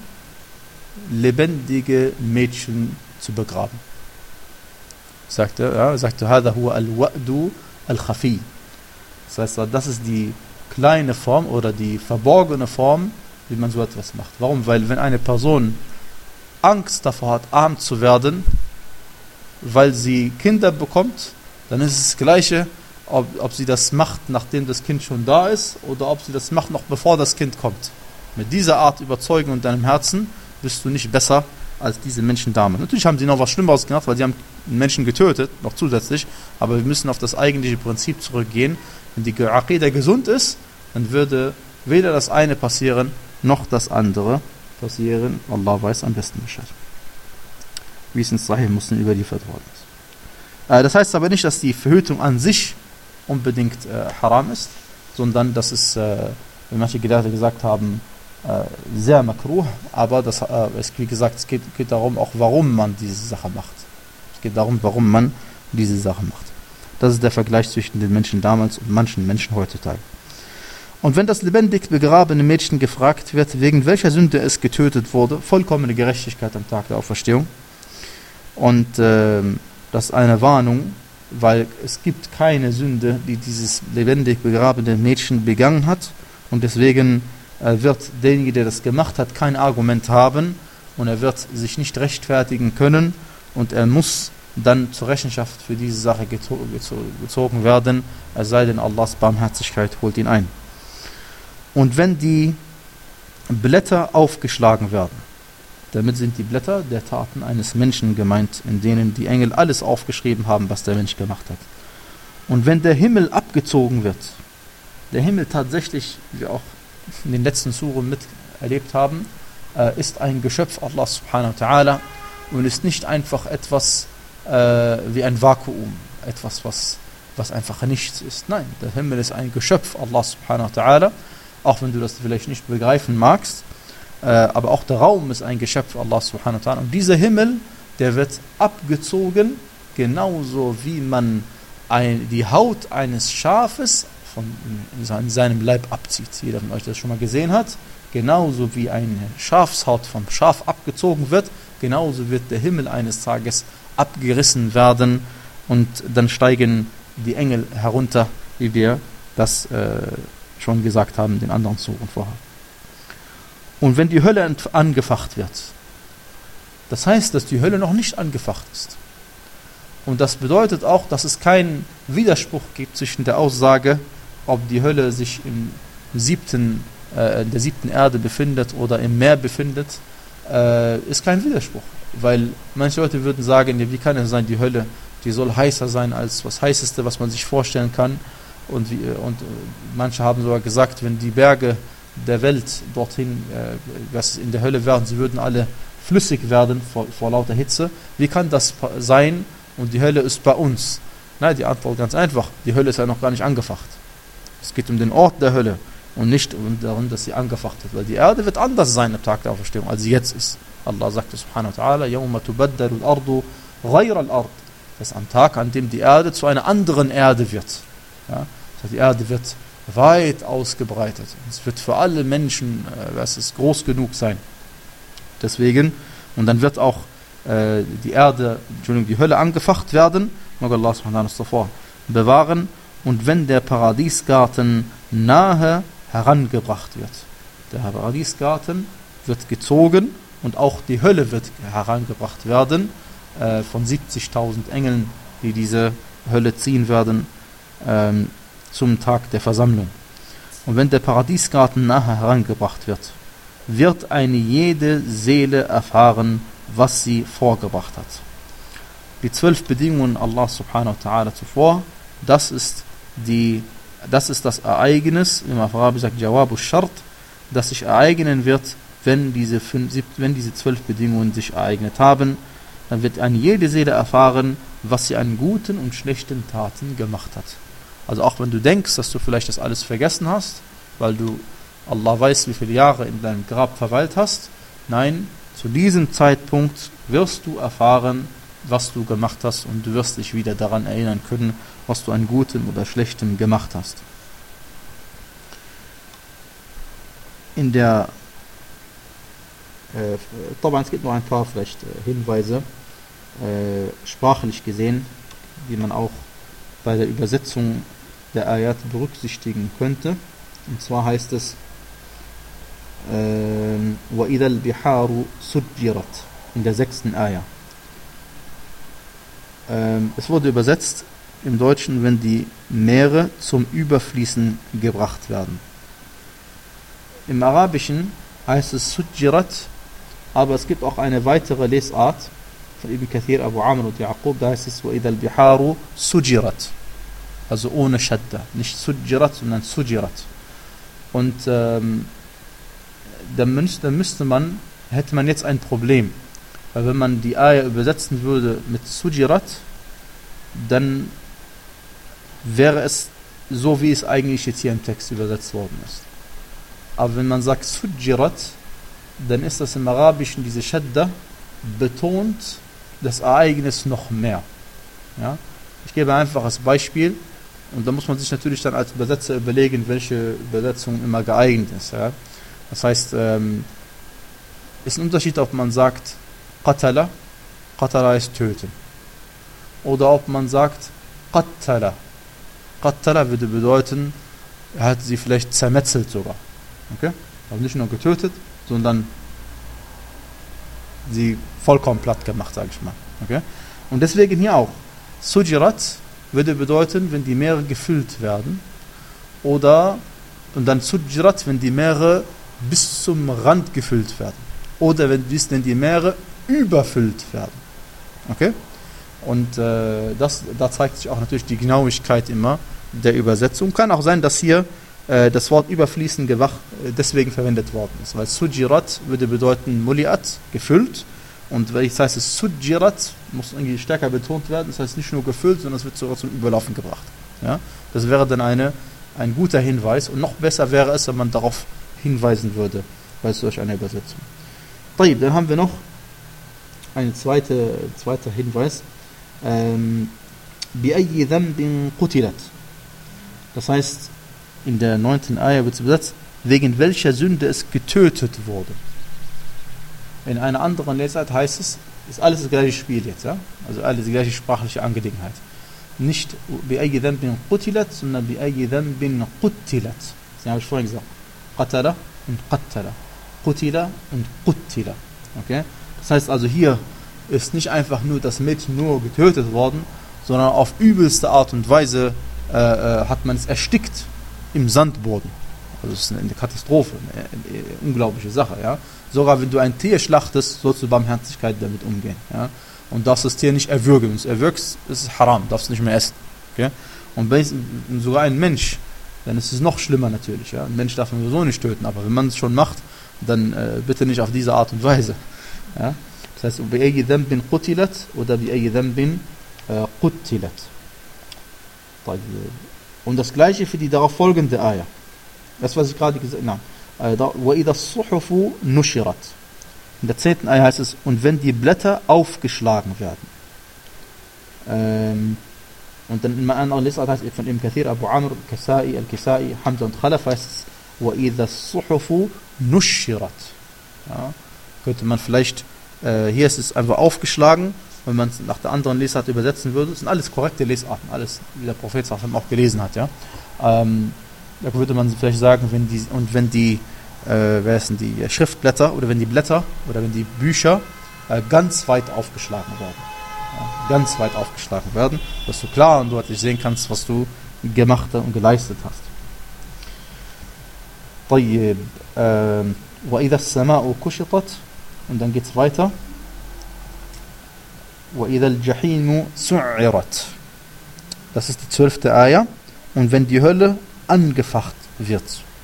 [SPEAKER 1] lebendige Mädchen zu begraben. Sagte, ja, sagte, هذا هو الوأد الخفي. Das heißt, das ist die kleine Form oder die verborgene Form, wie man so etwas macht. Warum? Weil wenn eine Person Angst davor hat, arm zu werden, weil sie Kinder bekommt, dann ist es das Gleiche, ob, ob sie das macht, nachdem das Kind schon da ist, oder ob sie das macht, noch bevor das Kind kommt. Mit dieser Art Überzeugung in deinem Herzen bist du nicht besser als diese Menschen damals. Natürlich haben sie noch was Schlimmeres gemacht, weil sie haben Menschen getötet, noch zusätzlich, aber wir müssen auf das eigentliche Prinzip zurückgehen. Wenn die Aqida gesund ist, dann würde weder das eine passieren, noch das andere passieren. Allah weiß am besten Bescheid. Wie es in Sahih Muslim überliefert worden ist. Äh, das heißt aber nicht, dass die Verhütung an sich unbedingt äh, haram ist, sondern dass es, äh, wie manche Gelehrte gesagt haben, äh, sehr makruh, aber das, äh, es, wie gesagt, es geht, geht darum, auch warum man diese Sache macht. Es geht darum, warum man diese Sache macht. Das ist der Vergleich zwischen den Menschen damals und manchen Menschen heutzutage. Und wenn das lebendig begrabene Mädchen gefragt wird, wegen welcher Sünde es getötet wurde, vollkommene Gerechtigkeit am Tag der Auferstehung. Und äh, das ist eine Warnung, weil es gibt keine Sünde, die dieses lebendig begrabene Mädchen begangen hat. Und deswegen äh, wird derjenige, der das gemacht hat, kein Argument haben und er wird sich nicht rechtfertigen können und er muss dann zur Rechenschaft für diese Sache gezo- gezo- gezogen werden, es sei denn, Allahs Barmherzigkeit holt ihn ein. Und wenn die Blätter aufgeschlagen werden, damit sind die Blätter der Taten eines Menschen gemeint, in denen die Engel alles aufgeschrieben haben, was der Mensch gemacht hat. Und wenn der Himmel abgezogen wird, der Himmel tatsächlich, wie wir auch in den letzten Suren miterlebt haben, äh, ist ein Geschöpf Allah subhanahu wa ta'ala und ist nicht einfach etwas äh, wie ein Vakuum, etwas, was, was einfach nichts ist. Nein, der Himmel ist ein Geschöpf Allah subhanahu wa ta'ala, auch wenn du das vielleicht nicht begreifen magst, äh, aber auch der Raum ist ein Geschöpf Allah subhanahu wa ta'ala. Und dieser Himmel, der wird abgezogen, genauso wie man ein, die Haut eines Schafes von in seinem Leib abzieht. Jeder von euch, der das schon mal gesehen hat, genauso wie eine Schafshaut vom Schaf abgezogen wird, genauso wird der Himmel eines Tages abgerissen werden und dann steigen die Engel herunter, wie wir das äh, schon gesagt haben, den anderen Suren vorher. Und wenn die Hölle angefacht wird, das heißt, dass die Hölle noch nicht angefacht ist. Und das bedeutet auch, dass es keinen Widerspruch gibt zwischen der Aussage, ob die Hölle sich im siebten, äh, in der siebten Erde befindet oder im Meer befindet, äh, ist kein Widerspruch. Weil manche Leute würden sagen, ja, wie kann es sein, die Hölle, die soll heißer sein als das heißeste, was man sich vorstellen kann. Und, wie, und manche haben sogar gesagt, wenn die Berge der Welt dorthin, äh, was in der Hölle wären, sie würden alle flüssig werden vor, vor lauter Hitze. Wie kann das sein und die Hölle ist bei uns? Nein, die Antwort ganz einfach. Die Hölle ist ja noch gar nicht angefacht. Es geht um den Ort der Hölle und nicht um darum, dass sie angefacht wird. Weil die Erde wird anders sein am Tag der Auferstehung, als sie jetzt ist. Allah sagt subhanahu wa ta'ala, يَوْمَ تُبَدَّلُ الْأَرْضُ غَيْرَ الْأَرْضِ. Das ist am Tag, an dem die Erde zu einer anderen Erde wird. Ja? Die Erde wird weit ausgebreitet. Es wird für alle Menschen, äh, es ist groß genug sein. Deswegen, und dann wird auch äh, die Erde, Entschuldigung, die Hölle angefacht werden, mag Allah subhanahu wa ta'ala bewahren, und wenn der Paradiesgarten nahe herangebracht wird. Der Paradiesgarten wird gezogen und auch die Hölle wird herangebracht werden äh, von siebzigtausend Engeln, die diese Hölle ziehen werden ähm, zum Tag der Versammlung. Und wenn der Paradiesgarten nahe herangebracht wird, wird eine jede Seele erfahren, was sie vorgebracht hat. Die zwölf Bedingungen Allah subhanahu wa ta'ala zuvor, das ist die, das ist das Ereignis, wie man auf Arabisch sagt, Jawabu Shart, das sich ereignen wird, wenn diese, fünf, wenn diese zwölf Bedingungen sich ereignet haben. Dann wird eine jede Seele erfahren, was sie an guten und schlechten Taten gemacht hat. Also auch wenn du denkst, dass du vielleicht das alles vergessen hast, weil du, Allah weiß, wie viele Jahre in deinem Grab verweilt hast, nein, zu diesem Zeitpunkt wirst du erfahren, was du gemacht hast, und du wirst dich wieder daran erinnern können, was du an Gutem oder Schlechtem gemacht hast. In der äh, es gibt noch ein paar vielleicht äh, Hinweise, äh, sprachlich gesehen, die man auch bei der Übersetzung der Ayat berücksichtigen könnte. Und zwar heißt es وَإِذَا الْبِحَارُ سُجِّرَتْ in der sechsten Ayah. Es wurde übersetzt im Deutschen, wenn die Meere zum Überfließen gebracht werden. Im Arabischen heißt es Sujjirat, aber es gibt auch eine weitere Lesart von Ibn Kathir, Abu Amr und Yaqub, da heißt es وَإِذَا الْبِحَارُ سُجِّرَتْ, also ohne Shadda, nicht Sujjirat, sondern Sujirat. Und ähm, dann müsste, müsste man, hätte man jetzt ein Problem. Weil wenn man die Ayah übersetzen würde mit Sujirat, dann wäre es so, wie es eigentlich jetzt hier im Text übersetzt worden ist. Aber wenn man sagt Sujirat, dann ist das im Arabischen, diese Shadda, betont das Ereignis noch mehr. Ja? Ich gebe einfach als Beispiel, und da muss man sich natürlich dann als Übersetzer überlegen, welche Übersetzung immer geeignet ist. Ja? Das heißt, ähm, ist ein Unterschied, ob man sagt Qatala, Qatala heißt töten. Oder ob man sagt Qattala. Qattala würde bedeuten, er hat sie vielleicht zermetzelt sogar. Okay? Also nicht nur getötet, sondern sie vollkommen platt gemacht, sage ich mal. Okay? Und deswegen hier auch. Sujirat würde bedeuten, wenn die Meere gefüllt werden. Oder, und dann Sujirat, wenn die Meere bis zum Rand gefüllt werden. Oder wenn, wenn die Meere überfüllt werden. Okay? Und äh, das, da zeigt sich auch natürlich die Genauigkeit immer der Übersetzung. Kann auch sein, dass hier äh, das Wort überfließen gewach, äh, deswegen verwendet worden ist. Weil Sujirat würde bedeuten Muliat, gefüllt. Und das heißt, es Sujirat muss irgendwie stärker betont werden. Das heißt nicht nur gefüllt, sondern es wird sogar zum Überlaufen gebracht. Ja? Das wäre dann eine, ein guter Hinweis. Und noch besser wäre es, wenn man darauf hinweisen würde bei solch einer Übersetzung. Dann haben wir noch einen zweite, zweiter Hinweis. بِأَيِّ ذَنْبٍ قُتِلَتْ. Das heißt, in der neunten Ayah wird es übersetzt, wegen welcher Sünde es getötet wurde. In einer anderen Lesart heißt es, ist alles das gleiche Spiel jetzt, ja? Also alles die gleiche sprachliche Angelegenheit. Nicht بِأَيِّ ذَنْبٍ قُتِلَتْ, sondern بِأَيِّ ذَنْبٍ قُتِلَتْ. Das habe ich vorhin gesagt. Qatala und Qattala. Qutila und Quttila. Okay? Das heißt also, hier ist nicht einfach nur das Mädchen nur getötet worden, sondern auf übelste Art und Weise äh, äh, hat man es erstickt im Sandboden. Also das ist eine Katastrophe, eine, eine, eine unglaubliche Sache. Ja? Sogar wenn du ein Tier schlachtest, sollst du Barmherzigkeit damit umgehen. Ja? und darfst das Tier nicht erwürgen. Wenn du es erwürgst, ist es haram, darfst du nicht mehr essen. Okay? Und wenn sogar ein Mensch, dann ist es noch schlimmer natürlich. Ja? Ein Mensch darf man sowieso nicht töten, aber wenn man es schon macht, dann äh, bitte nicht auf diese Art und Weise. Ja? Das heißt, بِأَيِّ ذَنْبٍ قُتِلَتْ oder بِأَيِّ ذَنْبٍ قُتِلَتْ. Und das gleiche für die darauf folgende Ayah. Das, was ich gerade gesagt habe. وَإِذَا الصُّحُفُ نُشِرَتْ. In der zehnten Ayah heißt es, und wenn die Blätter aufgeschlagen werden. Ähm, und dann in einer anderen Lesart heißt es von Ibn Kathir, Abu Amr, Kasai, Al-Kisai, Hamza und Khalaf heißt es, وَإِذَا الصُّحُفُ نُشِرَتْ. Ja, könnte man vielleicht, äh, hier ist es einfach aufgeschlagen, wenn man es nach der anderen Lesart übersetzen würde. Das sind alles korrekte Lesarten, alles, wie der Prophet auch gelesen hat. Ja. Ähm, da würde man vielleicht sagen, wenn die, und wenn die, äh, wer ist denn die Schriftblätter oder wenn die Blätter oder wenn die Bücher äh, ganz weit aufgeschlagen werden. Ja, ganz weit aufgeschlagen werden, dass du klar und deutlich sehen kannst, was du gemacht und geleistet hast. طيب, ähm, وَإِذَا السَّمَاءُ كُشِطَتْ. Und dann geht es weiter. وَإِذَا الْجَحِيمُ سُعِّرَتْ. Das ist die zwölfte Ayah. Und wenn die Hölle angefacht wird.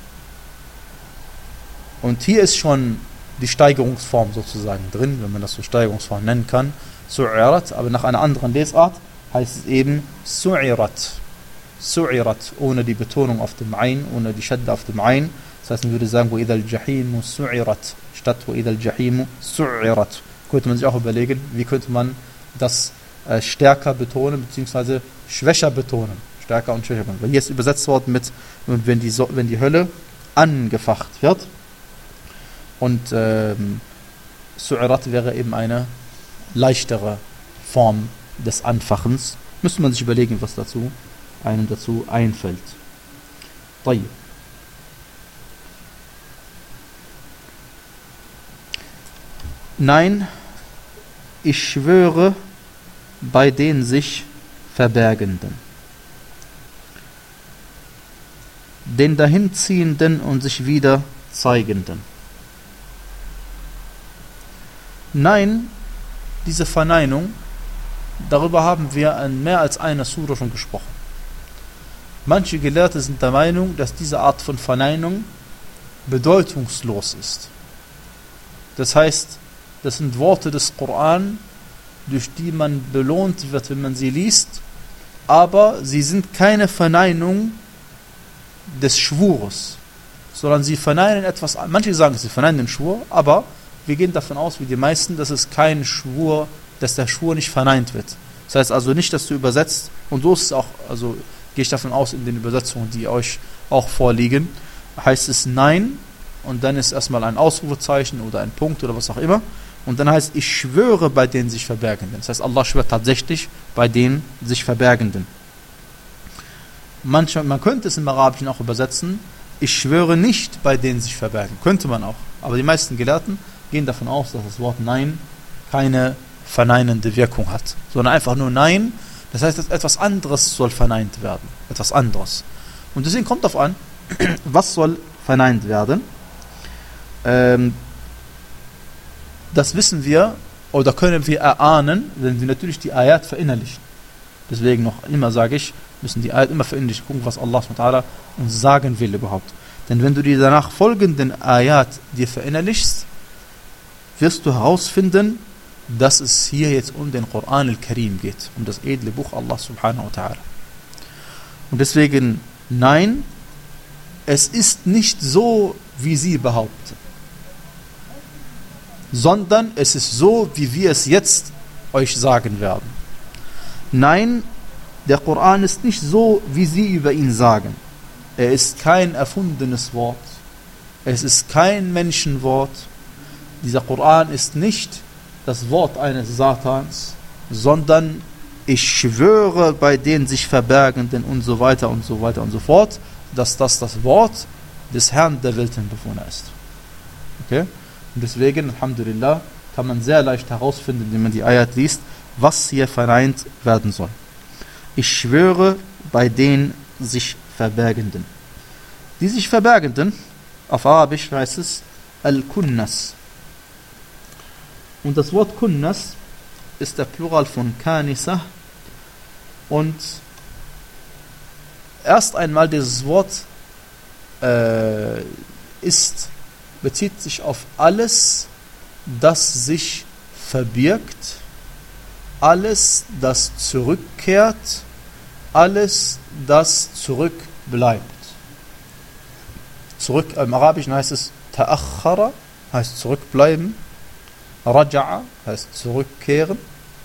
[SPEAKER 1] Und hier ist schon die Steigerungsform sozusagen drin, wenn man das so Steigerungsform nennen kann. Su'irat, aber nach einer anderen Lesart heißt es eben Su'irat. Su'irat, ohne die Betonung auf dem Ein, ohne die Shadda auf dem Ein. Das heißt, man würde sagen, وَإِذَا الْجَحِيمُ سُعِّرَتْ statt وَإِذَا الْجَحِيمُ سُعِّرَتْ. Könnte man sich auch überlegen, wie könnte man das äh, stärker betonen, beziehungsweise schwächer betonen. Stärker und schwächer betonen. Weil hier ist übersetzt worden mit, wenn die, so wenn die Hölle angefacht wird. Und ähm, Su'irat wäre eben eine leichtere Form des Anfachens. Müsste man sich überlegen, was dazu einem dazu einfällt. طيب. Nein, ich schwöre bei den sich Verbergenden, den Dahinziehenden und sich wieder Zeigenden. Nein, diese Verneinung, darüber haben wir in mehr als einer Sura schon gesprochen. Manche Gelehrte sind der Meinung, dass diese Art von Verneinung bedeutungslos ist. Das heißt, das sind Worte des Koran, durch die man belohnt wird, wenn man sie liest, aber sie sind keine Verneinung des Schwures, sondern sie verneinen etwas. Manche sagen, sie verneinen den Schwur, aber wir gehen davon aus, wie die meisten, dass es kein Schwur, dass der Schwur nicht verneint wird. Das heißt also nicht, dass du übersetzt, und so ist es auch, also gehe ich davon aus, in den Übersetzungen, die euch auch vorliegen, heißt es Nein, und dann ist erstmal ein Ausrufezeichen oder ein Punkt oder was auch immer, und dann heißt, ich schwöre bei den sich Verbergenden. Das heißt, Allah schwört tatsächlich bei den sich Verbergenden. Manchmal, man könnte es im Arabischen auch übersetzen, ich schwöre nicht bei denen sich verbergen. Könnte man auch. Aber die meisten Gelehrten gehen davon aus, dass das Wort Nein keine verneinende Wirkung hat, sondern einfach nur Nein. Das heißt, etwas anderes soll verneint werden. Etwas anderes. Und deswegen kommt darauf an, was soll verneint werden. Ähm, das wissen wir, oder können wir erahnen, wenn wir natürlich die Ayat verinnerlichen. Deswegen noch immer sage ich, müssen die Ayat immer verinnerlichen, gucken, was Allah subhanahu wa ta'ala uns sagen will überhaupt. Denn wenn du die danach folgenden Ayat dir verinnerlichst, wirst du herausfinden, dass es hier jetzt um den Koran al-Karim geht, um das edle Buch Allah subhanahu wa ta'ala. Und deswegen, nein, es ist nicht so, wie sie behaupten, sondern es ist so, wie wir es jetzt euch sagen werden. Nein, der Koran ist nicht so, wie sie über ihn sagen. Er ist kein erfundenes Wort. Es ist kein Menschenwort. Dieser Koran ist nicht das Wort eines Satans, sondern ich schwöre bei den sich Verbergenden und so weiter und so weiter und so fort, dass das das Wort des Herrn der Weltenbewohner ist. Okay? Und deswegen, Alhamdulillah, kann man sehr leicht herausfinden, wenn man die Ayat liest, was hier verneint werden soll. Ich schwöre bei den sich Verbergenden. Die sich Verbergenden, auf Arabisch heißt es Al-Kunnas. Und das Wort Kunnas ist der Plural von Kanisa. Und erst einmal dieses Wort äh, ist, bezieht sich auf alles, das sich verbirgt, alles, das zurückkehrt, alles, das zurückbleibt. Zurück, im Arabischen heißt es ta'akhara, heißt zurückbleiben, raja'a heißt zurückkehren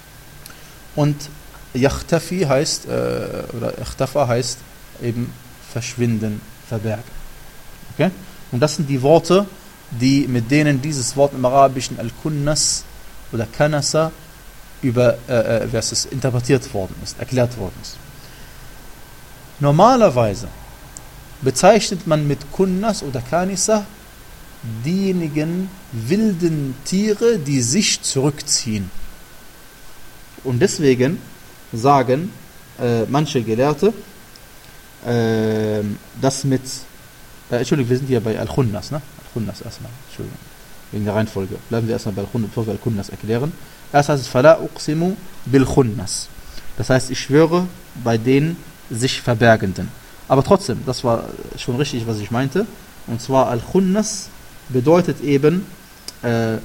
[SPEAKER 1] und yakhtafi heißt, äh, oder ikhtafa heißt eben verschwinden, verbergen. Okay? Und das sind die Worte, die, mit denen dieses Wort im Arabischen al-Kunnas oder Kanasa über, äh, was es interpretiert worden ist, erklärt worden ist. Normalerweise bezeichnet man mit Kunnas oder Kanisa diejenigen wilden Tiere, die sich zurückziehen. Und deswegen sagen äh, manche Gelehrte, äh, das mit, äh, Entschuldigung, wir sind hier bei Al-Khunnas, ne? Al-Khunnas erstmal, Entschuldigung, wegen der Reihenfolge. Bleiben wir erstmal bei Al-Khunnas, bevor wir Al-Khunnas erklären. Erst heißt es, Fala uqsimu bil Khunnas. Das heißt, ich schwöre bei den sich Verbergenden. Aber trotzdem, das war schon richtig, was ich meinte. Und zwar Al-Khunnas bedeutet eben äh,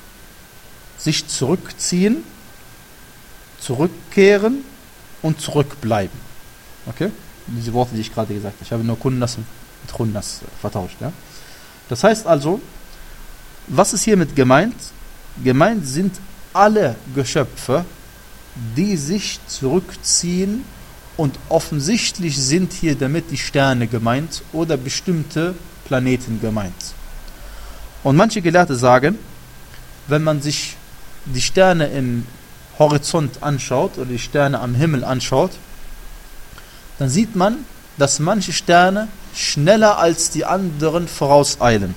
[SPEAKER 1] sich zurückziehen, zurückkehren und zurückbleiben. Okay? Diese Worte, die ich gerade gesagt habe. Ich habe nur Khunnas mit Khunnas vertauscht. Ja? Das heißt also, was ist hiermit gemeint? Gemeint sind alle Geschöpfe, die sich zurückziehen, und offensichtlich sind hier damit die Sterne gemeint oder bestimmte Planeten gemeint. Und manche Gelehrte sagen, wenn man sich die Sterne im Horizont anschaut oder die Sterne am Himmel anschaut, dann sieht man, dass manche Sterne schneller als die anderen vorauseilen.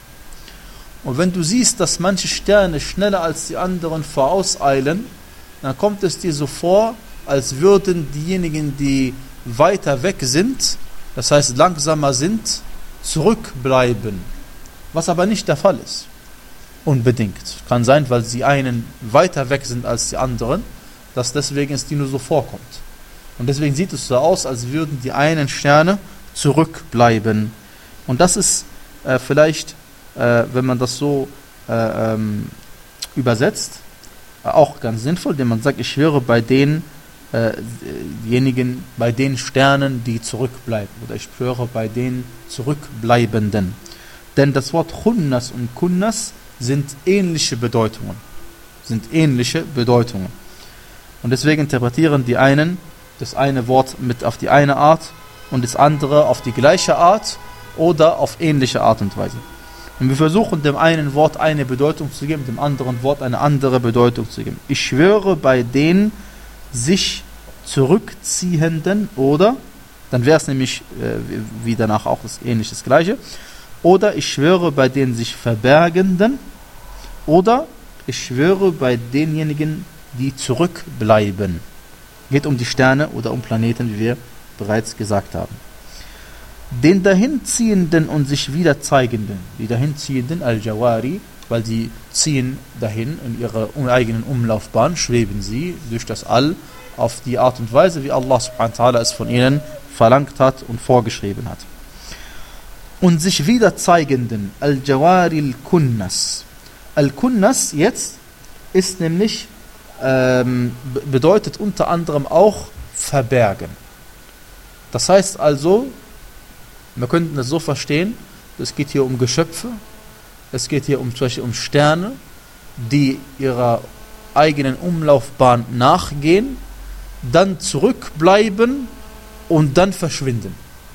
[SPEAKER 1] Und wenn du siehst, dass manche Sterne schneller als die anderen vorauseilen, dann kommt es dir so vor, als würden diejenigen, die weiter weg sind, das heißt langsamer sind, zurückbleiben. Was aber nicht der Fall ist. Unbedingt. Kann sein, weil sie einen weiter weg sind als die anderen, dass deswegen es dir nur so vorkommt. Und deswegen sieht es so aus, als würden die einen Sterne zurückbleiben. Und das ist äh, vielleicht, äh, wenn man das so äh, ähm, übersetzt, äh, auch ganz sinnvoll, denn man sagt, ich schwöre bei den äh, diejenigen, bei den Sternen, die zurückbleiben. Oder ich schwöre bei den Zurückbleibenden. Denn das Wort Khunnas und Kunnas sind ähnliche Bedeutungen. Sind ähnliche Bedeutungen. Und deswegen interpretieren die einen das eine Wort mit auf die eine Art und das andere auf die gleiche Art oder auf ähnliche Art und Weise. Und wir versuchen dem einen Wort eine Bedeutung zu geben, dem anderen Wort eine andere Bedeutung zu geben. Ich schwöre bei den sich zurückziehenden oder, dann wäre es nämlich äh, wie danach auch das ähnliche das gleiche, oder ich schwöre bei den sich verbergenden oder ich schwöre bei denjenigen, die zurückbleiben. Geht um die Sterne oder um Planeten, wie wir bereits gesagt haben. Den dahinziehenden und sich wieder zeigenden, die dahinziehenden Al-Jawari, weil sie ziehen dahin in ihrer eigenen Umlaufbahn, schweben sie durch das All auf die Art und Weise, wie Allah subhanahu wa ta'ala es von ihnen verlangt hat und vorgeschrieben hat. Und sich wieder zeigenden Al-Jawari Al-Kunnas. Al-Kunnas jetzt ist nämlich ähm, bedeutet unter anderem auch verbergen. Das heißt also, wir könnten das so verstehen, es geht hier um Geschöpfe, es geht hier um, zum Beispiel um Sterne, die ihrer eigenen Umlaufbahn nachgehen, dann zurückbleiben und dann verschwinden.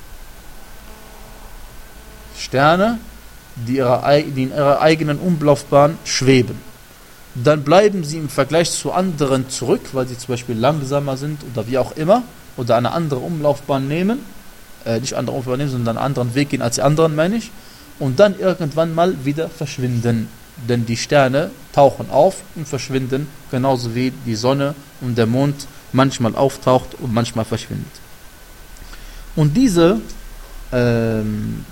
[SPEAKER 1] Sterne, die, ihrer, die in ihrer eigenen Umlaufbahn schweben. Dann bleiben sie im Vergleich zu anderen zurück, weil sie zum Beispiel langsamer sind oder wie auch immer, oder eine andere Umlaufbahn nehmen, äh, nicht andere Umlaufbahn nehmen, sondern einen anderen Weg gehen als die anderen, meine ich, und dann irgendwann mal wieder verschwinden. Denn die Sterne tauchen auf und verschwinden, genauso wie die Sonne und der Mond manchmal auftaucht und manchmal verschwindet. Und diese ähm,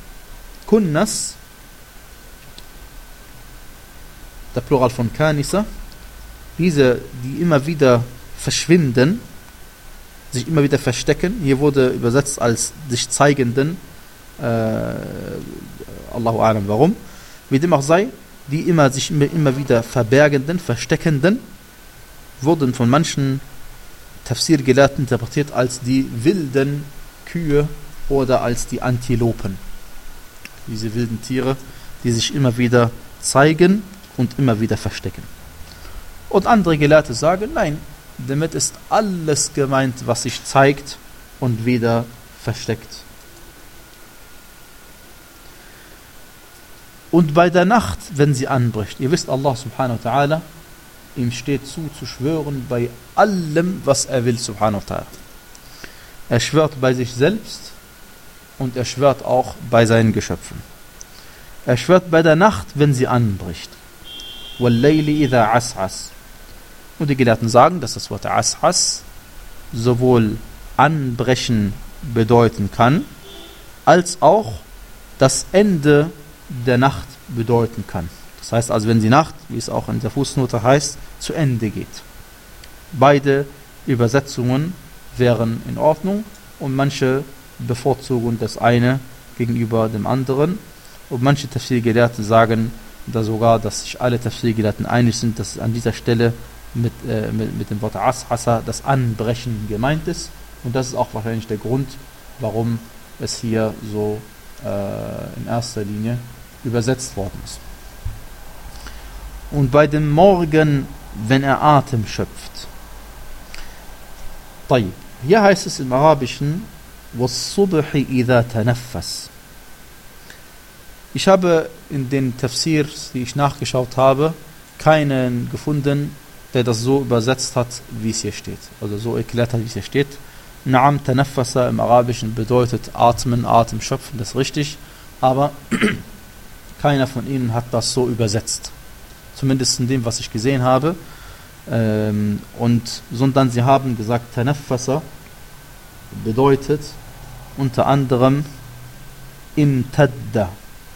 [SPEAKER 1] Kunnas, der Plural von Kanisa, diese, die immer wieder verschwinden, sich immer wieder verstecken, hier wurde übersetzt als sich zeigenden, äh, Allahu A'lam warum, wie dem auch sei, die immer sich immer, immer wieder verbergenden, versteckenden, wurden von manchen Tafsir-Gelehrten interpretiert als die wilden Kühe oder als die Antilopen. Diese wilden Tiere, die sich immer wieder zeigen und immer wieder verstecken. Und andere Gelehrte sagen, nein, damit ist alles gemeint, was sich zeigt und wieder versteckt. Und bei der Nacht, wenn sie anbricht, ihr wisst, Allah subhanahu wa ta'ala, ihm steht zu, zu schwören bei allem, was er will, subhanahu wa ta'ala. Er schwört bei sich selbst und er schwört auch bei seinen Geschöpfen. Er schwört bei der Nacht, wenn sie anbricht. وَاللَّيْلِ إِذَا عَسْعَسْ. Und die Gelehrten sagen, dass das Wort Ashas sowohl anbrechen bedeuten kann, als auch das Ende der Nacht bedeuten kann. Das heißt also, wenn die Nacht, wie es auch in der Fußnote heißt, zu Ende geht. Beide Übersetzungen wären in Ordnung und manche bevorzugen das eine gegenüber dem anderen. Und manche Tafsir-Gelehrte sagen da sogar, dass sich alle Tafsir-Gelehrten einig sind, dass an dieser Stelle mit, äh, mit, mit dem Wort Ashasa das Anbrechen gemeint ist. Und das ist auch wahrscheinlich der Grund, warum es hier so äh, in erster Linie übersetzt worden ist. Und bei dem Morgen, wenn er Atem schöpft. طيب. Hier heißt es im Arabischen وَالصُّبْحِ إِذَا تَنَفَّسْ. Ich habe in den Tafsirs, die ich nachgeschaut habe, keinen gefunden, der das so übersetzt hat, wie es hier steht. Also so erklärt hat, wie es hier steht. Naam Tanaffasa im Arabischen bedeutet atmen, Atem schöpfen, das ist richtig. Aber keiner von ihnen hat das so übersetzt. Zumindest in dem, was ich gesehen habe. Ähm, und sondern sie haben gesagt, Tanaffasa bedeutet unter anderem Imtadda.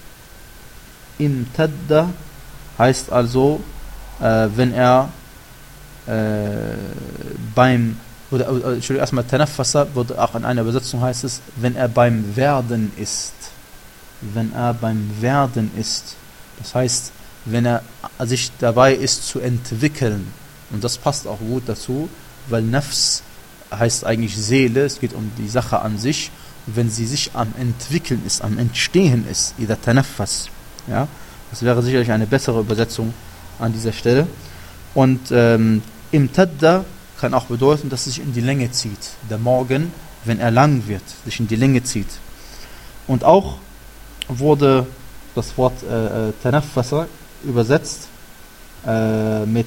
[SPEAKER 1] Imtadda heißt also, äh, wenn er äh, beim, oder, oder Entschuldigung, erstmal Tanaffasa, wurde auch in einer Übersetzung heißt es, wenn er beim Werden ist. Wenn er beim Werden ist. Das heißt, wenn er sich dabei ist zu entwickeln. Und das passt auch gut dazu, weil Nafs heißt eigentlich Seele, es geht um die Sache an sich. Und wenn sie sich am Entwickeln ist, am Entstehen ist, ida tanaffas, ja, das wäre sicherlich eine bessere Übersetzung an dieser Stelle. Und ähm, Imtadda kann auch bedeuten, dass es sich in die Länge zieht. Der Morgen, wenn er lang wird, sich in die Länge zieht. Und auch wurde das Wort äh, Tanaffasa übersetzt äh, mit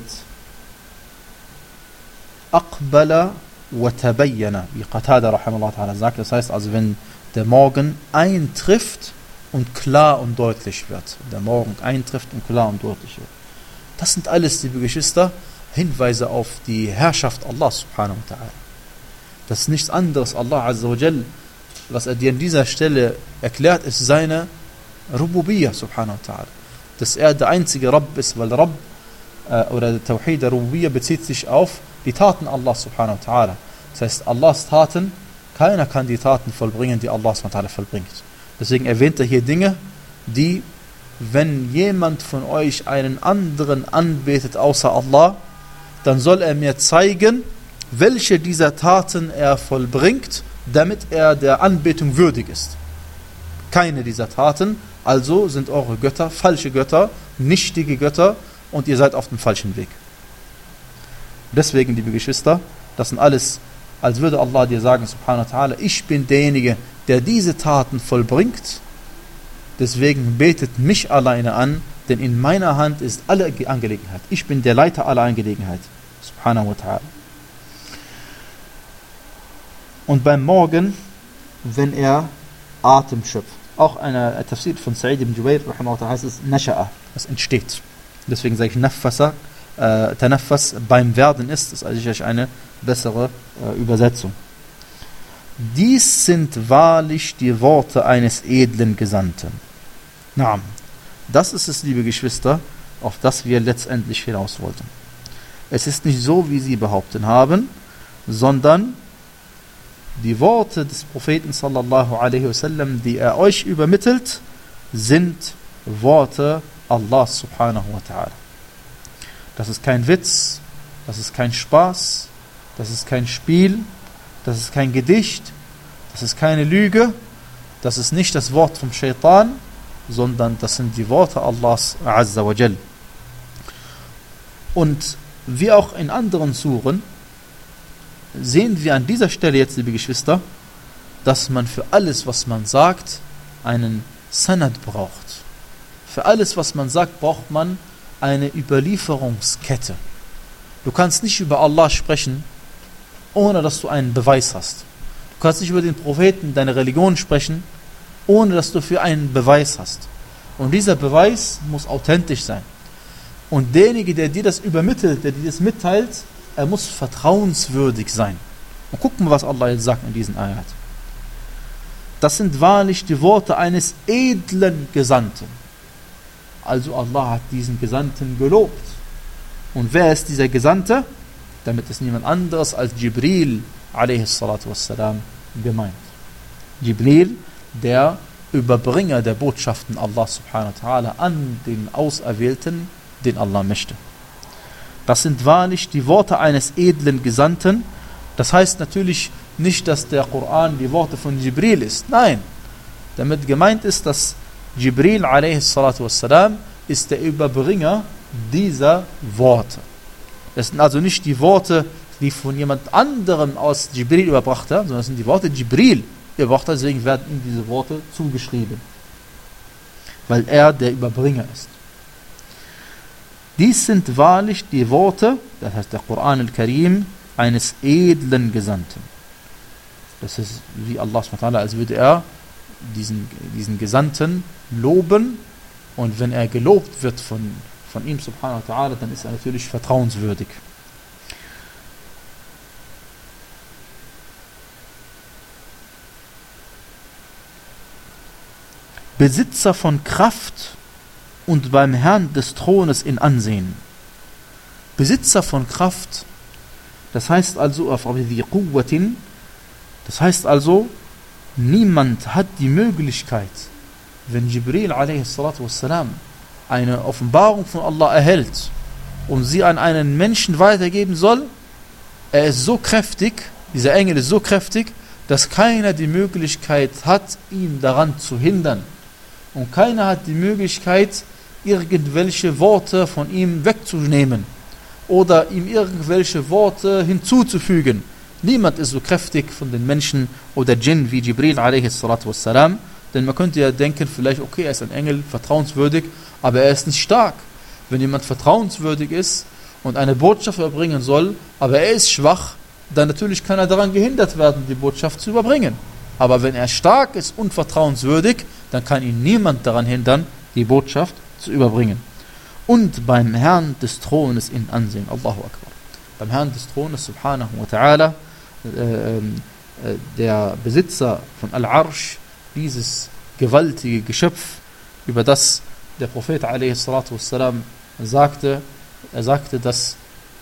[SPEAKER 1] Aqbala wa tabayyana, wie Qatada rahimahullah ta'ala sagt. Das heißt also, wenn der Morgen eintrifft und klar und deutlich wird. Der Morgen eintrifft und klar und deutlich wird. Das sind alles, liebe Geschwister, Hinweise auf die Herrschaft Allah subhanahu wa ta'ala. Das ist nichts anderes. Allah azza wa jal, was er dir an dieser Stelle erklärt, ist seine Rububiyyah subhanahu wa ta'ala. Dass er der einzige Rabb ist, weil Rabb äh, oder der Tawhid der Rububiyyah bezieht sich auf die Taten Allah subhanahu wa ta'ala. Das heißt, Allahs Taten, keiner kann die Taten vollbringen, die Allah subhanahu wa ta'ala vollbringt. Deswegen erwähnt er hier Dinge, die, wenn jemand von euch einen anderen anbetet außer Allah, dann soll er mir zeigen, welche dieser Taten er vollbringt, damit er der Anbetung würdig ist. Keine dieser Taten, also sind eure Götter falsche Götter, nichtige Götter und ihr seid auf dem falschen Weg. Deswegen, liebe Geschwister, das sind alles, als würde Allah dir sagen, subhanahu wa ta'ala, ich bin derjenige, der diese Taten vollbringt, deswegen betet mich alleine an, denn in meiner Hand ist alle Angelegenheit. Ich bin der Leiter aller Angelegenheit. Subhanahu wa ta'ala. Und beim Morgen, wenn er Atem schöpft. Auch eine Tafsir von Sa'id ibn Jubayr heißt es Nasha'a, es entsteht. Deswegen sage ich Naffasa, äh, Tanaffas beim Werden ist, das ist eigentlich eine bessere äh, Übersetzung. Dies sind wahrlich die Worte eines edlen Gesandten. Naam. Das ist es, liebe Geschwister, auf das wir letztendlich hinaus wollten. Es ist nicht so, wie sie behaupten haben, sondern die Worte des Propheten sallallahu alaihi wasallam, die er euch übermittelt, sind Worte Allahs subhanahu wa ta'ala. Das ist kein Witz, das ist kein Spaß, das ist kein Spiel, das ist kein Gedicht, das ist keine Lüge, das ist nicht das Wort vom Shaitan, sondern das sind die Worte Allahs azza wa jal. Und wie auch in anderen Suren sehen wir an dieser Stelle jetzt, liebe Geschwister, dass man für alles, was man sagt, einen Sanad braucht. Für alles, was man sagt, braucht man eine Überlieferungskette. Du kannst nicht über Allah sprechen, ohne dass du einen Beweis hast. Du kannst nicht über den Propheten, deine Religion sprechen, ohne dass du für einen Beweis hast. Und dieser Beweis muss authentisch sein. Und derjenige, der dir das übermittelt, der dir das mitteilt, er muss vertrauenswürdig sein. Und gucken wir, was Allah jetzt sagt in diesen Ayat. Das sind wahrlich die Worte eines edlen Gesandten. Also Allah hat diesen Gesandten gelobt. Und wer ist dieser Gesandte? Damit ist niemand anderes als Jibril alaihi salatu wassalam gemeint. Jibril, der Überbringer der Botschaften Allah subhanahu wa ta'ala an den Auserwählten, den Allah möchte. Das sind wahrlich die Worte eines edlen Gesandten. Das heißt natürlich nicht, dass der Koran die Worte von Jibril ist. Nein, damit gemeint ist, dass Jibril alaihi salatu wassalam ist der Überbringer dieser Worte. Es sind also nicht die Worte, die von jemand anderem aus Jibril überbracht hat, sondern es sind die Worte Jibril überbracht hat, deswegen werden ihm diese Worte zugeschrieben. Weil er der Überbringer ist. Dies sind wahrlich die Worte, das heißt der Koran al-Karim, eines edlen Gesandten. Das ist wie Allah subhanahu wa ta'ala, als würde er diesen, diesen Gesandten loben, und wenn er gelobt wird von, von ihm subhanahu wa ta'ala, dann ist er natürlich vertrauenswürdig. Besitzer von Kraft und beim Herrn des Thrones in Ansehen. Besitzer von Kraft, das heißt also, das heißt also, niemand hat die Möglichkeit, wenn Jibril alaihi salatu wassalam eine Offenbarung von Allah erhält und sie an einen Menschen weitergeben soll, er ist so kräftig, dieser Engel ist so kräftig, dass keiner die Möglichkeit hat, ihn daran zu hindern. Und keiner hat die Möglichkeit, irgendwelche Worte von ihm wegzunehmen oder ihm irgendwelche Worte hinzuzufügen. Niemand ist so kräftig von den Menschen oder Djinn wie Jibril alaihi salatu wassalam, denn man könnte ja denken, vielleicht, okay, er ist ein Engel, vertrauenswürdig, aber er ist nicht stark. Wenn jemand vertrauenswürdig ist und eine Botschaft überbringen soll, aber er ist schwach, dann natürlich kann er daran gehindert werden, die Botschaft zu überbringen. Aber wenn er stark ist und vertrauenswürdig, dann kann ihn niemand daran hindern, die Botschaft zu überbringen. Und beim Herrn des Thrones in Ansehen. Allahu Akbar. Beim Herrn des Thrones, subhanahu wa ta'ala, äh, äh, der Besitzer von Al-Arsh, dieses gewaltige Geschöpf, über das der Prophet alaihi salatu wassalam sagte, er sagte, dass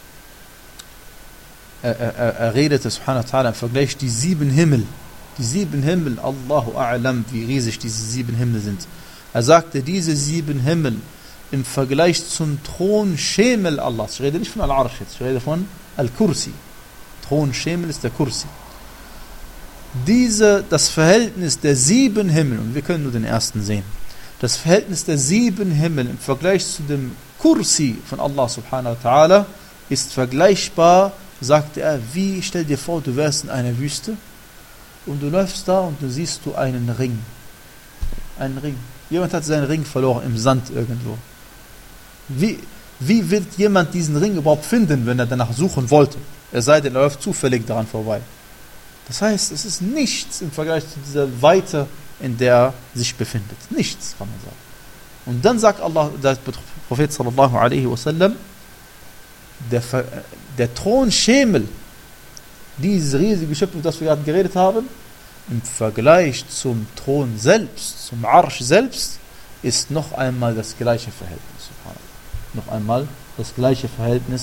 [SPEAKER 1] er, er, er redete, subhanahu wa ta'ala, im Vergleich die sieben Himmel, die sieben Himmel, Allahu a'lam, wie riesig diese sieben Himmel sind. Er sagte, diese sieben Himmel im Vergleich zum Thron Schemel Allahs, ich rede nicht von Al-Arsh, ich rede von Al-Kursi. Thron Schemel ist der Kursi. Diese, das Verhältnis der sieben Himmel, und wir können nur den ersten sehen, das Verhältnis der sieben Himmel im Vergleich zu dem Kursi von Allah subhanahu wa ta'ala ist vergleichbar, sagte er, wie, stell dir vor, du wärst in einer Wüste und du läufst da und du siehst du einen Ring. Einen Ring. Jemand hat seinen Ring verloren im Sand irgendwo. Wie, wie wird jemand diesen Ring überhaupt finden, wenn er danach suchen wollte? Es sei denn, er läuft zufällig daran vorbei. Das heißt, es ist nichts im Vergleich zu dieser Weite, in der er sich befindet. Nichts, kann man sagen. Und dann sagt Allah, der Prophet sallallahu alaihi wasallam, der, der Thron Schemel, dieses riesige Geschöpf, über das wir gerade geredet haben, im Vergleich zum Thron selbst, zum Arsch selbst, ist noch einmal das gleiche Verhältnis. Noch einmal das gleiche Verhältnis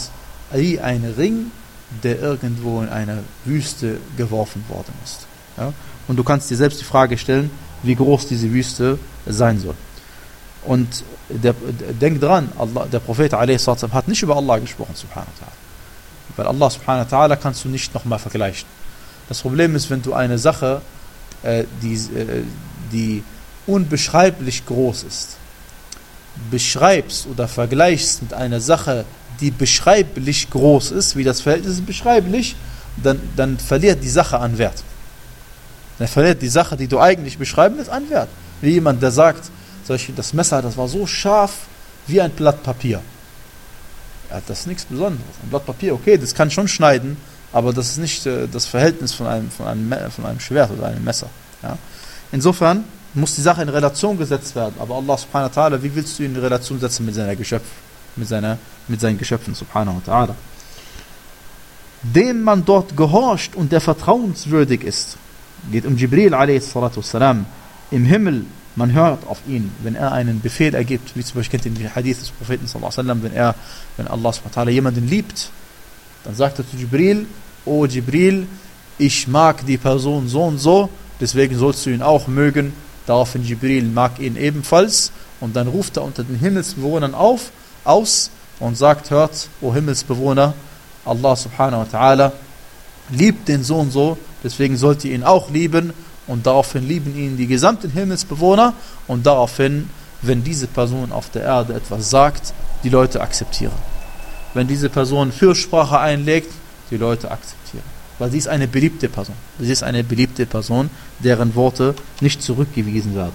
[SPEAKER 1] wie ein Ring, der irgendwo in eine Wüste geworfen worden ist. Ja? Und du kannst dir selbst die Frage stellen, wie groß diese Wüste sein soll. Und der, der, denk dran, Allah, der Prophet a s. hat nicht über Allah gesprochen, subhanahu wa ta'ala. Weil Allah subhanahu wa ta'ala kannst du nicht nochmal vergleichen. Das Problem ist, wenn du eine Sache, äh, die, äh, die unbeschreiblich groß ist, beschreibst oder vergleichst mit einer Sache, die beschreiblich groß ist, wie das Verhältnis ist beschreiblich, dann, dann verliert die Sache an Wert. Dann verliert die Sache, die du eigentlich beschreiben willst, an Wert. Wie jemand, der sagt, das Messer, das war so scharf wie ein Blatt Papier. Ja, das ist nichts Besonderes. Ein Blatt Papier, okay, das kann schon schneiden, aber das ist nicht äh, das Verhältnis von einem, von, einem, von einem Schwert oder einem Messer. Ja? Insofern muss die Sache in Relation gesetzt werden. Aber Allah subhanahu wa ta'ala, wie willst du ihn in Relation setzen mit seiner Geschöpf, mit, seiner, mit seinen Geschöpfen subhanahu wa ta'ala? Dem man dort gehorcht und der vertrauenswürdig ist, geht um Jibril a s. Im Himmel, man hört auf ihn, wenn er einen Befehl ergibt, wie zum Beispiel kennt ihr den Hadith des Propheten sallallahu alaihi wasallam, wenn er, wenn Allah subhanahu wa ta'ala jemanden liebt, dann sagt er zu Jibril, O Jibril, ich mag die Person so und so, deswegen sollst du ihn auch mögen. Daraufhin Jibril mag ihn ebenfalls und dann ruft er unter den Himmelsbewohnern auf, aus und sagt, hört, O Himmelsbewohner, Allah subhanahu wa ta'ala liebt den so und so, deswegen sollt ihr ihn auch lieben. Und daraufhin lieben ihn die gesamten Himmelsbewohner und daraufhin, wenn diese Person auf der Erde etwas sagt, die Leute akzeptieren. Wenn diese Person Fürsprache einlegt, die Leute akzeptieren. Weil sie ist eine beliebte Person. Sie ist eine beliebte Person, deren Worte nicht zurückgewiesen werden.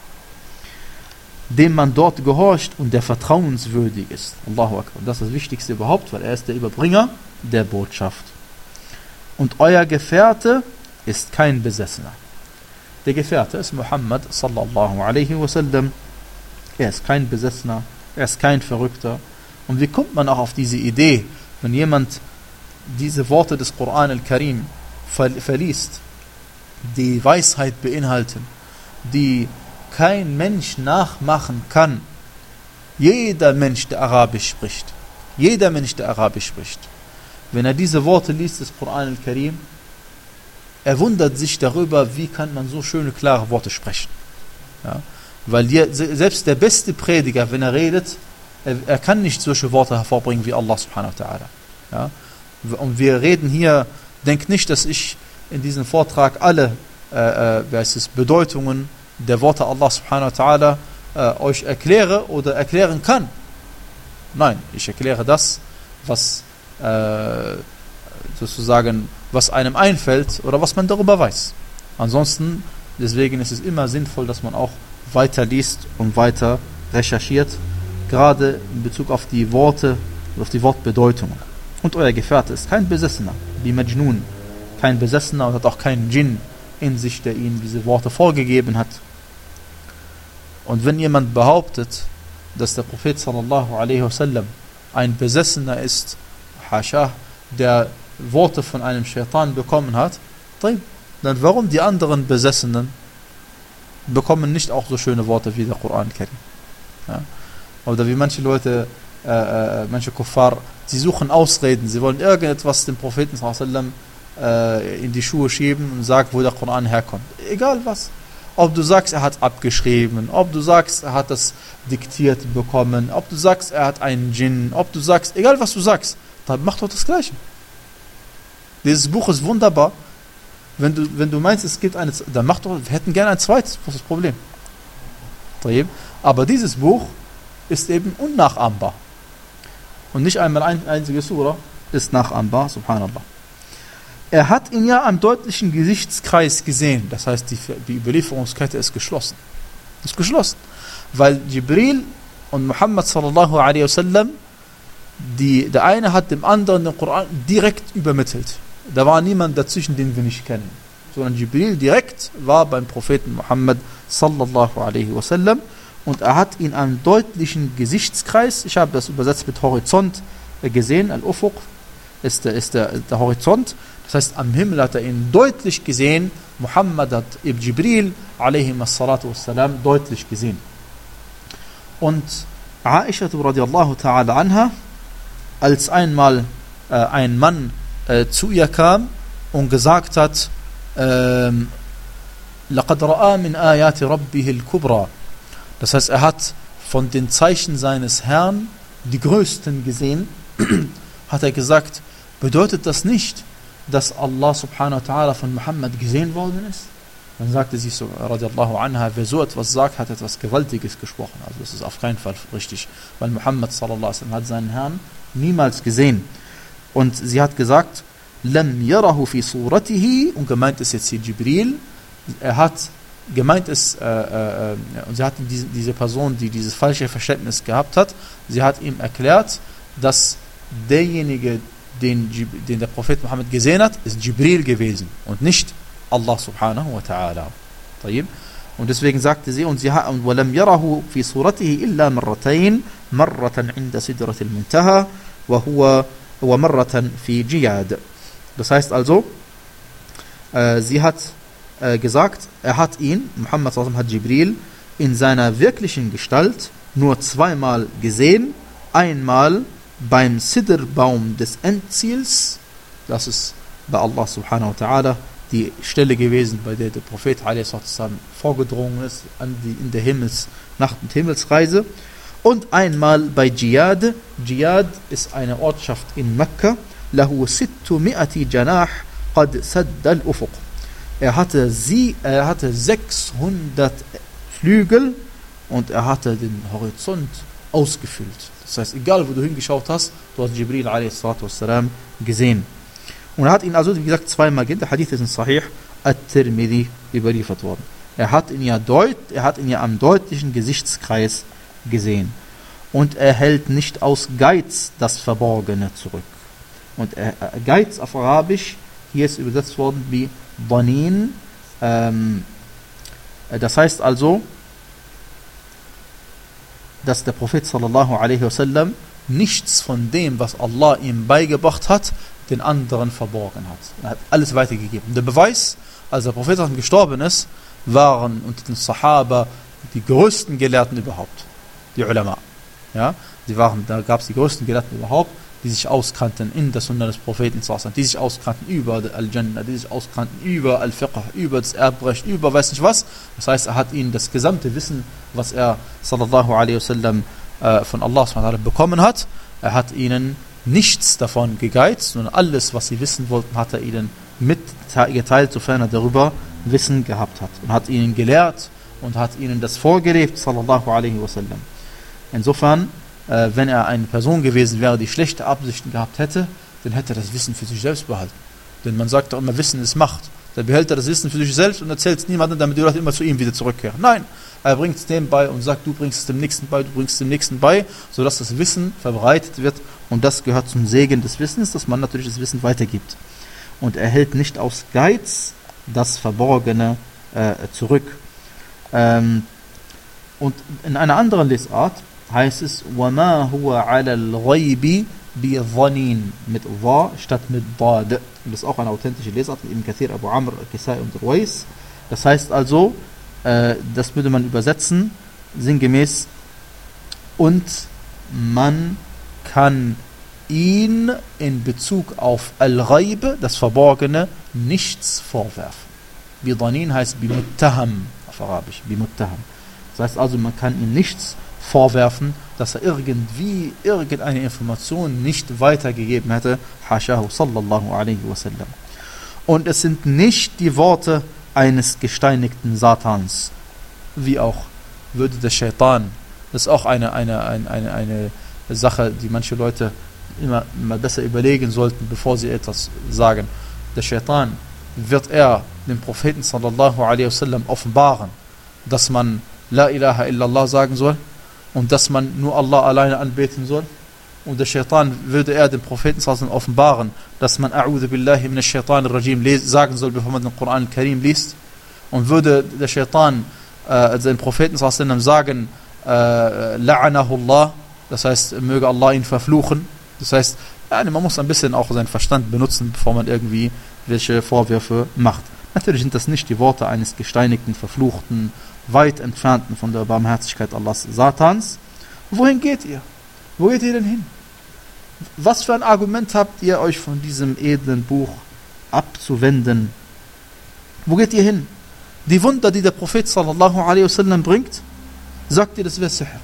[SPEAKER 1] Dem man dort gehorcht und der vertrauenswürdig ist. Allahu Akbar. Das ist das Wichtigste überhaupt, weil er ist der Überbringer der Botschaft. Und euer Gefährte ist kein Besessener. Der Gefährte ist Muhammad sallallahu alaihi wasallam. Er ist kein Besessener, er ist kein Verrückter. Und wie kommt man auch auf diese Idee, wenn jemand diese Worte des Koran al-Karim verliest, die Weisheit beinhalten, die kein Mensch nachmachen kann. Jeder Mensch, der Arabisch spricht, jeder Mensch, der Arabisch spricht, wenn er diese Worte liest des Koran al-Karim, er wundert sich darüber, wie kann man so schöne, klare Worte sprechen. Ja? Weil die, selbst der beste Prediger, wenn er redet, er, er kann nicht solche Worte hervorbringen wie Allah subhanahu wa ta'ala. Ja? Und wir reden hier, denk nicht, dass ich in diesem Vortrag alle äh, äh, heißt es, Bedeutungen der Worte Allah subhanahu wa ta'ala äh, euch erkläre oder erklären kann. Nein, ich erkläre das, was äh, sozusagen was einem einfällt oder was man darüber weiß. Ansonsten, deswegen ist es immer sinnvoll, dass man auch weiter liest und weiter recherchiert, gerade in Bezug auf die Worte, auf die Wortbedeutungen. Und euer Gefährte ist kein Besessener, wie Majnun, kein Besessener und hat auch keinen Djinn in sich, der ihnen diese Worte vorgegeben hat. Und wenn jemand behauptet, dass der Prophet sallallahu alaihi wasallam ein Besessener ist, Hascha, der Worte von einem Shaitan bekommen hat, dann warum die anderen Besessenen bekommen nicht auch so schöne Worte wie der Koran kennen? Ja? Oder wie manche Leute, äh, äh, manche Kuffar, sie suchen Ausreden, sie wollen irgendetwas dem Propheten sallallahu alaihi wasallam äh, in die Schuhe schieben und sagen, wo der Koran herkommt. Egal was. Ob du sagst, er hat abgeschrieben, ob du sagst, er hat das diktiert bekommen, ob du sagst, er hat einen Djinn, ob du sagst, egal was du sagst, dann mach doch das Gleiche. Dieses Buch ist wunderbar. Wenn du, wenn du meinst, es gibt eine, dann mach doch, wir hätten gerne ein zweites, was ist das Problem? Aber dieses Buch ist eben unnachahmbar. Und nicht einmal ein einziges Surah ist nachahmbar, subhanallah. Er hat ihn ja am deutlichen Gesichtskreis gesehen. Das heißt, die, die Überlieferungskette ist geschlossen. Ist geschlossen. Weil Jibril und Muhammad sallallahu alaihi wasallam, die, der eine hat dem anderen den Koran direkt übermittelt. Da war niemand dazwischen, den wir nicht kennen. Sondern Jibril direkt war beim Propheten Muhammad sallallahu alaihi wasallam und er hat ihn am deutlichen Gesichtskreis, ich habe das übersetzt mit Horizont gesehen, Al-Ufuq ist, der, ist der, der Horizont, das heißt am Himmel hat er ihn deutlich gesehen, Muhammad hat Ibn Jibril alaihi wassalam deutlich gesehen. Und Aisha radiallahu ta'ala anha, als einmal äh, ein Mann äh, zu ihr kam und gesagt hat, ähm, لَقَدْ رَآ مِنْ آيَاتِ رَبِّهِ الْكُبْرَى. Das heißt, er hat von den Zeichen seines Herrn die größten gesehen, hat er gesagt, bedeutet das nicht, dass Allah subhanahu wa ta'ala von Muhammad gesehen worden ist? Dann sagte sie so, radiallahu anha, wer so etwas sagt, hat etwas Gewaltiges gesprochen. Also das ist auf keinen Fall richtig, weil Muhammad sallallahu alaihi wasallam hat seinen Herrn niemals gesehen. Und sie hat gesagt, lam yarahu fi suratihi, und gemeint ist jetzt hier Jibril, er hat, gemeint ist, äh, äh, und sie hat diese, diese Person, die dieses falsche Verständnis gehabt hat, sie hat ihm erklärt, dass derjenige, den, den der Prophet Muhammad gesehen hat, ist Jibril gewesen und nicht Allah subhanahu wa ta'ala. Und deswegen sagte sie, und sie hat, وَلَمْ يَرَهُ فِي صُورَتِهِ إِلَّا مَرَّتَيْن مَرَّةً عِنْدَ سِدْرَةِ الْمُنْتَهَى وَهُوَ وَمَرَّةً فِي جِيَادٍ. Das heißt also, äh, sie hat äh, gesagt, er hat ihn, Muhammad sallallahu alaihi wasallam hat Jibril, in seiner wirklichen Gestalt nur zweimal gesehen, einmal beim Sidrbaum des Endziels, das ist bei Allah subhanahu wa ta'ala die Stelle gewesen, bei der der Prophet a s. vorgedrungen ist an die, in der Himmels, Nacht- und Himmelsreise, und einmal bei Jiyad. Jiyad ist eine Ortschaft in Mekka, lahu sittumi'ati janah qad sadda al-ufuq. Er hatte sie, er hatte sechshundert Flügel und er hatte den Horizont ausgefüllt. Das heißt, egal wo du hingeschaut hast, du hast Jibril a s. gesehen. Und er hat ihn also, wie gesagt, zweimal gesehen. Der Hadith ist in Sahih at-Tirmidhi überliefert worden. Er hat ihn ja deut, er hat ihn ja am deutlichen Gesichtskreis gesehen. Und er hält nicht aus Geiz das Verborgene zurück. Und er, Geiz auf Arabisch, hier ist übersetzt worden wie Banin. Ähm, das heißt also, dass der Prophet sallallahu alaihi wasallam nichts von dem, was Allah ihm beigebracht hat, den anderen verborgen hat. Er hat alles weitergegeben. Der Beweis, als der Prophet gestorben ist, waren unter den Sahaba die größten Gelehrten überhaupt. Die Ulama. Ja? Die waren, da gab es die größten Gelehrten überhaupt, die sich auskannten in der Sunna des Propheten, die sich auskannten über Al-Jannah, die sich auskannten über Al-Fiqh, über das Erbrecht, über weiß nicht was. Das heißt, er hat ihnen das gesamte Wissen, was er sallallahu alaihi wasallam äh, von Allah subhanahu wa ta'ala bekommen hat, er hat ihnen nichts davon gegeizt, sondern alles, was sie wissen wollten, hat er ihnen mitgeteilt, sofern er darüber Wissen gehabt hat. Und hat ihnen gelehrt und hat ihnen das vorgelebt, sallallahu alaihi wasallam. Insofern, äh, wenn er eine Person gewesen wäre, die schlechte Absichten gehabt hätte, dann hätte er das Wissen für sich selbst behalten. Denn man sagt doch immer, Wissen ist Macht. Dann behält er das Wissen für sich selbst und erzählt es niemandem, damit die Leute immer zu ihm wieder zurückkehren. Nein, er bringt es dem bei und sagt, du bringst es dem Nächsten bei, du bringst es dem Nächsten bei, sodass das Wissen verbreitet wird. Und das gehört zum Segen des Wissens, dass man natürlich das Wissen weitergibt. Und er hält nicht aus Geiz das Verborgene äh, zurück. Ähm, und in einer anderen Lesart heißt es, وَمَا هُوَ عَلَى الْغَيْبِ بِظَنِينَ, mit Wa statt mit Dad. Und das ist auch eine authentische Lesart von Ibn Kathir, Abu Amr, Kisai und Ruwais. Das heißt also, äh, das würde man übersetzen, sinngemäß, und man kann ihn in Bezug auf Al-Ghaib, das Verborgene, nichts vorwerfen. Bidanin heißt Bimuttaham auf Arabisch, Bimuttaham. Das heißt also, man kann ihm nichts vorwerfen, dass er irgendwie irgendeine Information nicht weitergegeben hätte. Hashahu sallallahu alaihi wasallam. Und es sind nicht die Worte eines gesteinigten Satans, wie auch würde der Shaitan. Das ist auch eine, eine, eine, eine, eine Sache, die manche Leute immer, immer besser überlegen sollten, bevor sie etwas sagen. Der Shaitan, wird er dem Propheten sallallahu alaihi wasallam offenbaren, dass man La ilaha illallah sagen soll und dass man nur Allah alleine anbeten soll? Und der Shaitan würde er dem Propheten sallallahu alaihi wasallam offenbaren, dass man A'udhu billahi minash shaitanir rajim sagen soll, bevor man den Koran al-Karim liest? Und würde der Shaitan äh, den Propheten sallallahu alaihi wasallam sagen, äh, La'anahu Allah, das heißt, möge Allah ihn verfluchen? Das heißt, ja, man muss ein bisschen auch seinen Verstand benutzen, bevor man irgendwie welche Vorwürfe macht. Natürlich sind das nicht die Worte eines gesteinigten, verfluchten, weit entfernten von der Barmherzigkeit Allahs Satans. Wohin geht ihr? Wo geht ihr denn hin? Was für ein Argument habt ihr, euch von diesem edlen Buch abzuwenden? Wo geht ihr hin? Die Wunder, die der Prophet sallallahu alaihi wasallam bringt, sagt ihr, das wäre Sihr.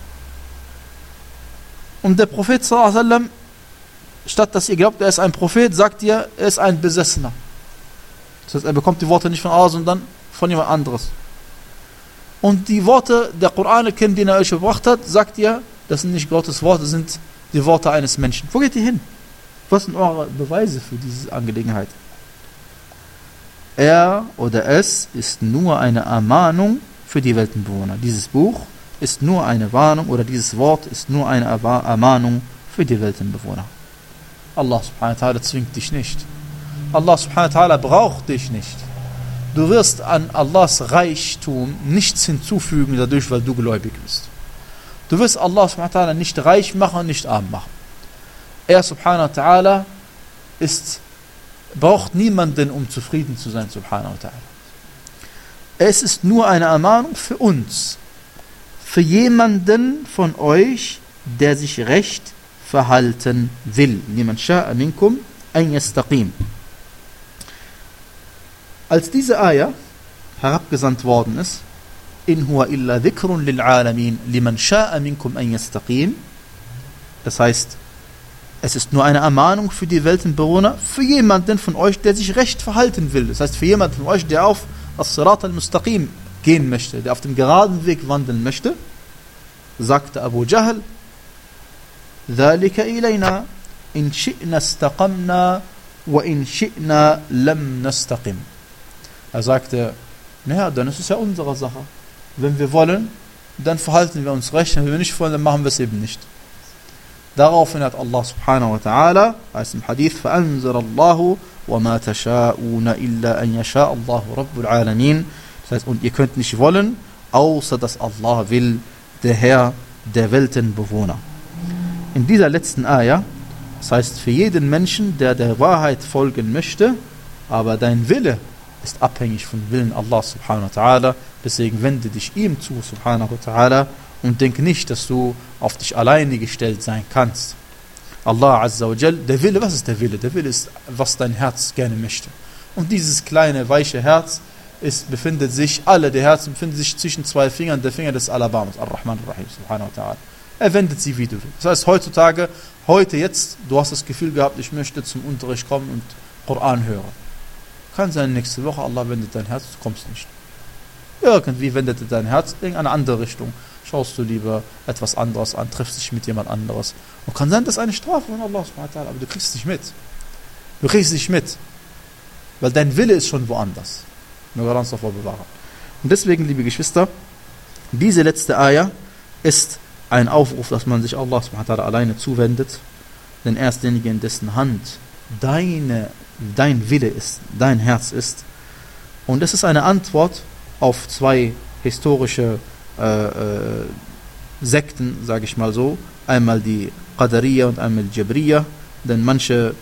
[SPEAKER 1] Und der Prophet sallallahu alaihi wasallam, statt dass ihr glaubt, er ist ein Prophet, sagt ihr, er ist ein Besessener. Das heißt, er bekommt die Worte nicht von Allah, sondern von jemand anderes. Und die Worte der Koran, die er euch gebracht hat, sagt ihr, das sind nicht Gottes Worte, das sind die Worte eines Menschen. Wo geht ihr hin? Was sind eure Beweise für diese Angelegenheit? Er oder es ist nur eine Ermahnung für die Weltenbewohner. Dieses Buch ist nur eine Warnung oder dieses Wort ist nur eine Ermahnung für die Weltenbewohner. Allah subhanahu wa ta'ala zwingt dich nicht. Allah subhanahu wa ta'ala braucht dich nicht. Du wirst an Allahs Reichtum nichts hinzufügen dadurch, weil du gläubig bist. Du wirst Allah subhanahu wa ta'ala nicht reich machen und nicht arm machen. Er subhanahu wa ta'ala ist braucht niemanden, um zufrieden zu sein, subhanahu wa ta'ala. Es ist nur eine Ermahnung für uns, für jemanden von euch, der sich recht verhalten will. Liman sha'a minkum an yastaqim. Als diese Ayah herabgesandt worden ist, in huwa illa dhikrun lil alamin liman sha'a minkum an yastaqim, das heißt, es ist nur eine Ermahnung für die Weltenbewohner, für jemanden von euch, der sich recht verhalten will. Das heißt, für jemanden von euch, der auf as-Sirat al-Mustaqim gehen möchte, der auf dem geraden Weg wandeln möchte, sagte Abu Jahl, ذَلِكَ إِلَيْنَا إِنْ شِئْنَا اسْتَقَمْنَا وَإِنْ شِئْنَا لَمْ نَسْتَقِمْ. Er sagte, naja, dann ist es ja unsere Sache. Wenn wir wollen, dann verhalten wir uns recht, wenn wir nicht wollen, dann machen wir es eben nicht. Daraufhin hat Allah subhanahu wa ta'ala, heißt im Hadith, فَأَنْزَرَ اللَّهُ وَمَا تَشَاءُونَ إِلَّا أَنْ يَشَاءَ اللَّهُ رَبُّ الْعَالَمِينَ. Das heißt, und ihr könnt nicht wollen, außer dass Allah will, der Herr der Weltenbewohner. In dieser letzten Ayah, das heißt, für jeden Menschen, der der Wahrheit folgen möchte, aber dein Wille ist abhängig vom Willen Allah subhanahu wa ta'ala, deswegen wende dich ihm zu, subhanahu wa ta'ala, und denk nicht, dass du auf dich alleine gestellt sein kannst. Allah Azza wa Jal, der Wille, was ist der Wille? Der Wille ist, was dein Herz gerne möchte. Und dieses kleine, weiche Herz ist, befindet sich, alle der Herzen befinden sich zwischen zwei Fingern, der Finger des Alabamas, Ar-Rahman Ar-Rahim, subhanahu wa ta'ala. Er wendet sie, wie du willst. Das heißt, heutzutage, heute, jetzt, du hast das Gefühl gehabt, ich möchte zum Unterricht kommen und Koran hören. Kann sein, nächste Woche, Allah wendet dein Herz, du kommst nicht. Irgendwie wendet dein Herz in eine andere Richtung. Schaust du lieber etwas anderes an, triffst dich mit jemand anderes. Und kann sein, das ist eine Strafe von Allah subhanahu wa ta'ala, aber du kriegst es nicht mit. Du kriegst es nicht mit. Weil dein Wille ist schon woanders. Möge Allah uns davor bewahren. Und deswegen, liebe Geschwister, diese letzte Ayah ist ein Aufruf, dass man sich Allah subhanahu wa ta'ala alleine zuwendet. Denn er ist derjenige, in dessen Hand deine, dein Wille ist, dein Herz ist. Und es ist eine Antwort auf zwei historische Äh, äh, Sekten, sage ich mal so, einmal die Qadariyya und einmal die Jabriyya, denn manche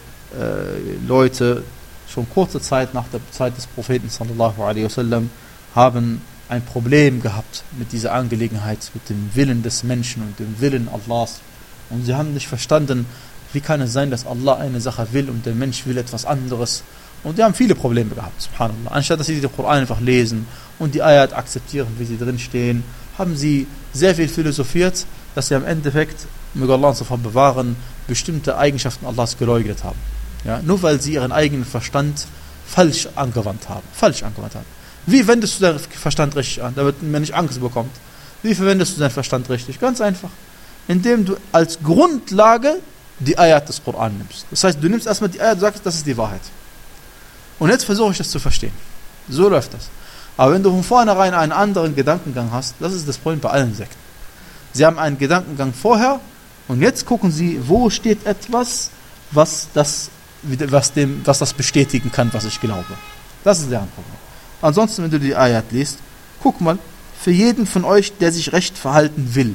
[SPEAKER 1] äh, Leute schon kurze Zeit nach der Zeit des Propheten sallallahu alaihi wasallam haben ein Problem gehabt mit dieser Angelegenheit, mit dem Willen des Menschen und dem Willen Allahs, und sie haben nicht verstanden, wie kann es sein, dass Allah eine Sache will und der Mensch will etwas anderes. Und die haben viele Probleme gehabt, subhanallah. Anstatt dass sie den Koran einfach lesen und die Ayat akzeptieren, wie sie drin stehen, haben sie sehr viel philosophiert, dass sie am Endeffekt, möge Allah uns davon bewahren, bestimmte Eigenschaften Allahs geleugnet haben. Ja, nur weil sie ihren eigenen Verstand falsch angewandt haben. Falsch angewandt haben. Wie wendest du deinen Verstand richtig an, damit man nicht Angst bekommt? Wie verwendest du deinen Verstand richtig? Ganz einfach. Indem du als Grundlage die Ayat des Koran nimmst. Das heißt, du nimmst erstmal die Ayat und sagst, das ist die Wahrheit. Und jetzt versuche ich das zu verstehen. So läuft das. Aber wenn du von vornherein einen anderen Gedankengang hast, das ist das Problem bei allen Sekten. Sie haben einen Gedankengang vorher und jetzt gucken sie, wo steht etwas, was das, was dem, was das bestätigen kann, was ich glaube. Das ist deren Problem. Ansonsten, wenn du die Ayat liest, guck mal, für jeden von euch, der sich recht verhalten will,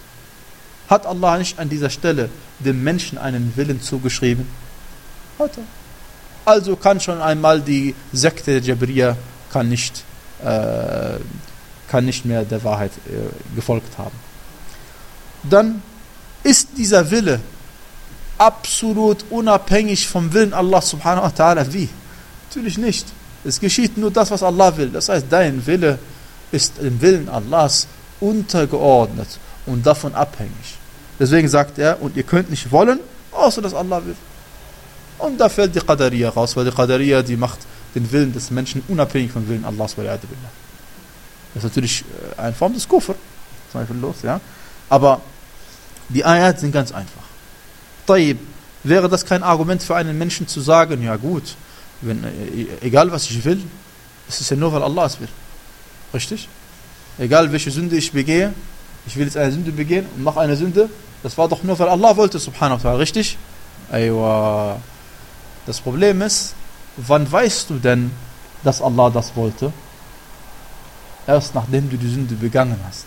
[SPEAKER 1] hat Allah nicht an dieser Stelle dem Menschen einen Willen zugeschrieben? Hat er. Also kann schon einmal die Sekte der Jabriyya kann nicht, äh, kann nicht mehr der Wahrheit äh, gefolgt haben. Dann ist dieser Wille absolut unabhängig vom Willen Allah subhanahu wa ta'ala. Wie? Natürlich nicht. Es geschieht nur das, was Allah will. Das heißt, dein Wille ist dem Willen Allahs untergeordnet und davon abhängig. Deswegen sagt er, und ihr könnt nicht wollen, außer dass Allah will. Und da fällt die Qadariya raus, weil die Qadariya, die macht den Willen des Menschen unabhängig vom Willen Allahs. Das ist natürlich eine Form des Kufr, zweifellos, ja. Aber die Ayat sind ganz einfach. Taib, wäre das kein Argument für einen Menschen zu sagen, ja gut, wenn, egal was ich will, es ist ja nur, weil Allah es will. Richtig? Egal welche Sünde ich begehe, ich will jetzt eine Sünde begehen und mache eine Sünde, das war doch nur, weil Allah wollte, subhanahu wa ta'ala. Richtig? Aywa. Das Problem ist, wann weißt du denn, dass Allah das wollte? Erst nachdem du die Sünde begangen hast.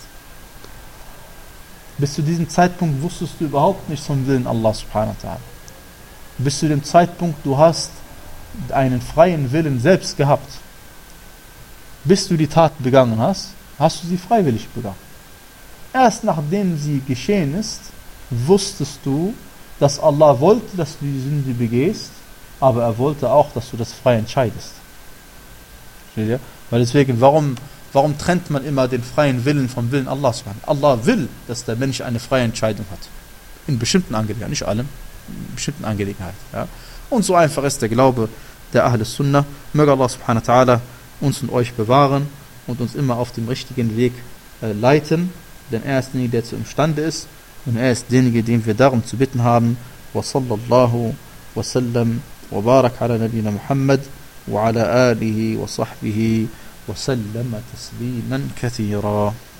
[SPEAKER 1] Bis zu diesem Zeitpunkt wusstest du überhaupt nichts vom Willen Allah subhanahu wa ta'ala. Bis zu dem Zeitpunkt, du hast einen freien Willen selbst gehabt. Bis du die Tat begangen hast, hast du sie freiwillig begangen. Erst nachdem sie geschehen ist, wusstest du, dass Allah wollte, dass du die Sünde begehst, aber er wollte auch, dass du das frei entscheidest. Weil deswegen, warum, warum trennt man immer den freien Willen vom Willen Allahs? Allah will, dass der Mensch eine freie Entscheidung hat. In bestimmten Angelegenheiten, nicht allem, in bestimmten Angelegenheiten. Ja. Und so einfach ist der Glaube der Ahl Sunnah. Möge Allah subhanahu wa ta'ala uns und euch bewahren und uns immer auf dem richtigen Weg äh, leiten, denn er ist derjenige, der zu imstande ist, und er ist derjenige, den wir darum zu bitten haben. Wa sallallahu wa sallam wa barak ala nabina Muhammad wa ala alihi wa sahbihi wa sallama tasliman kathira.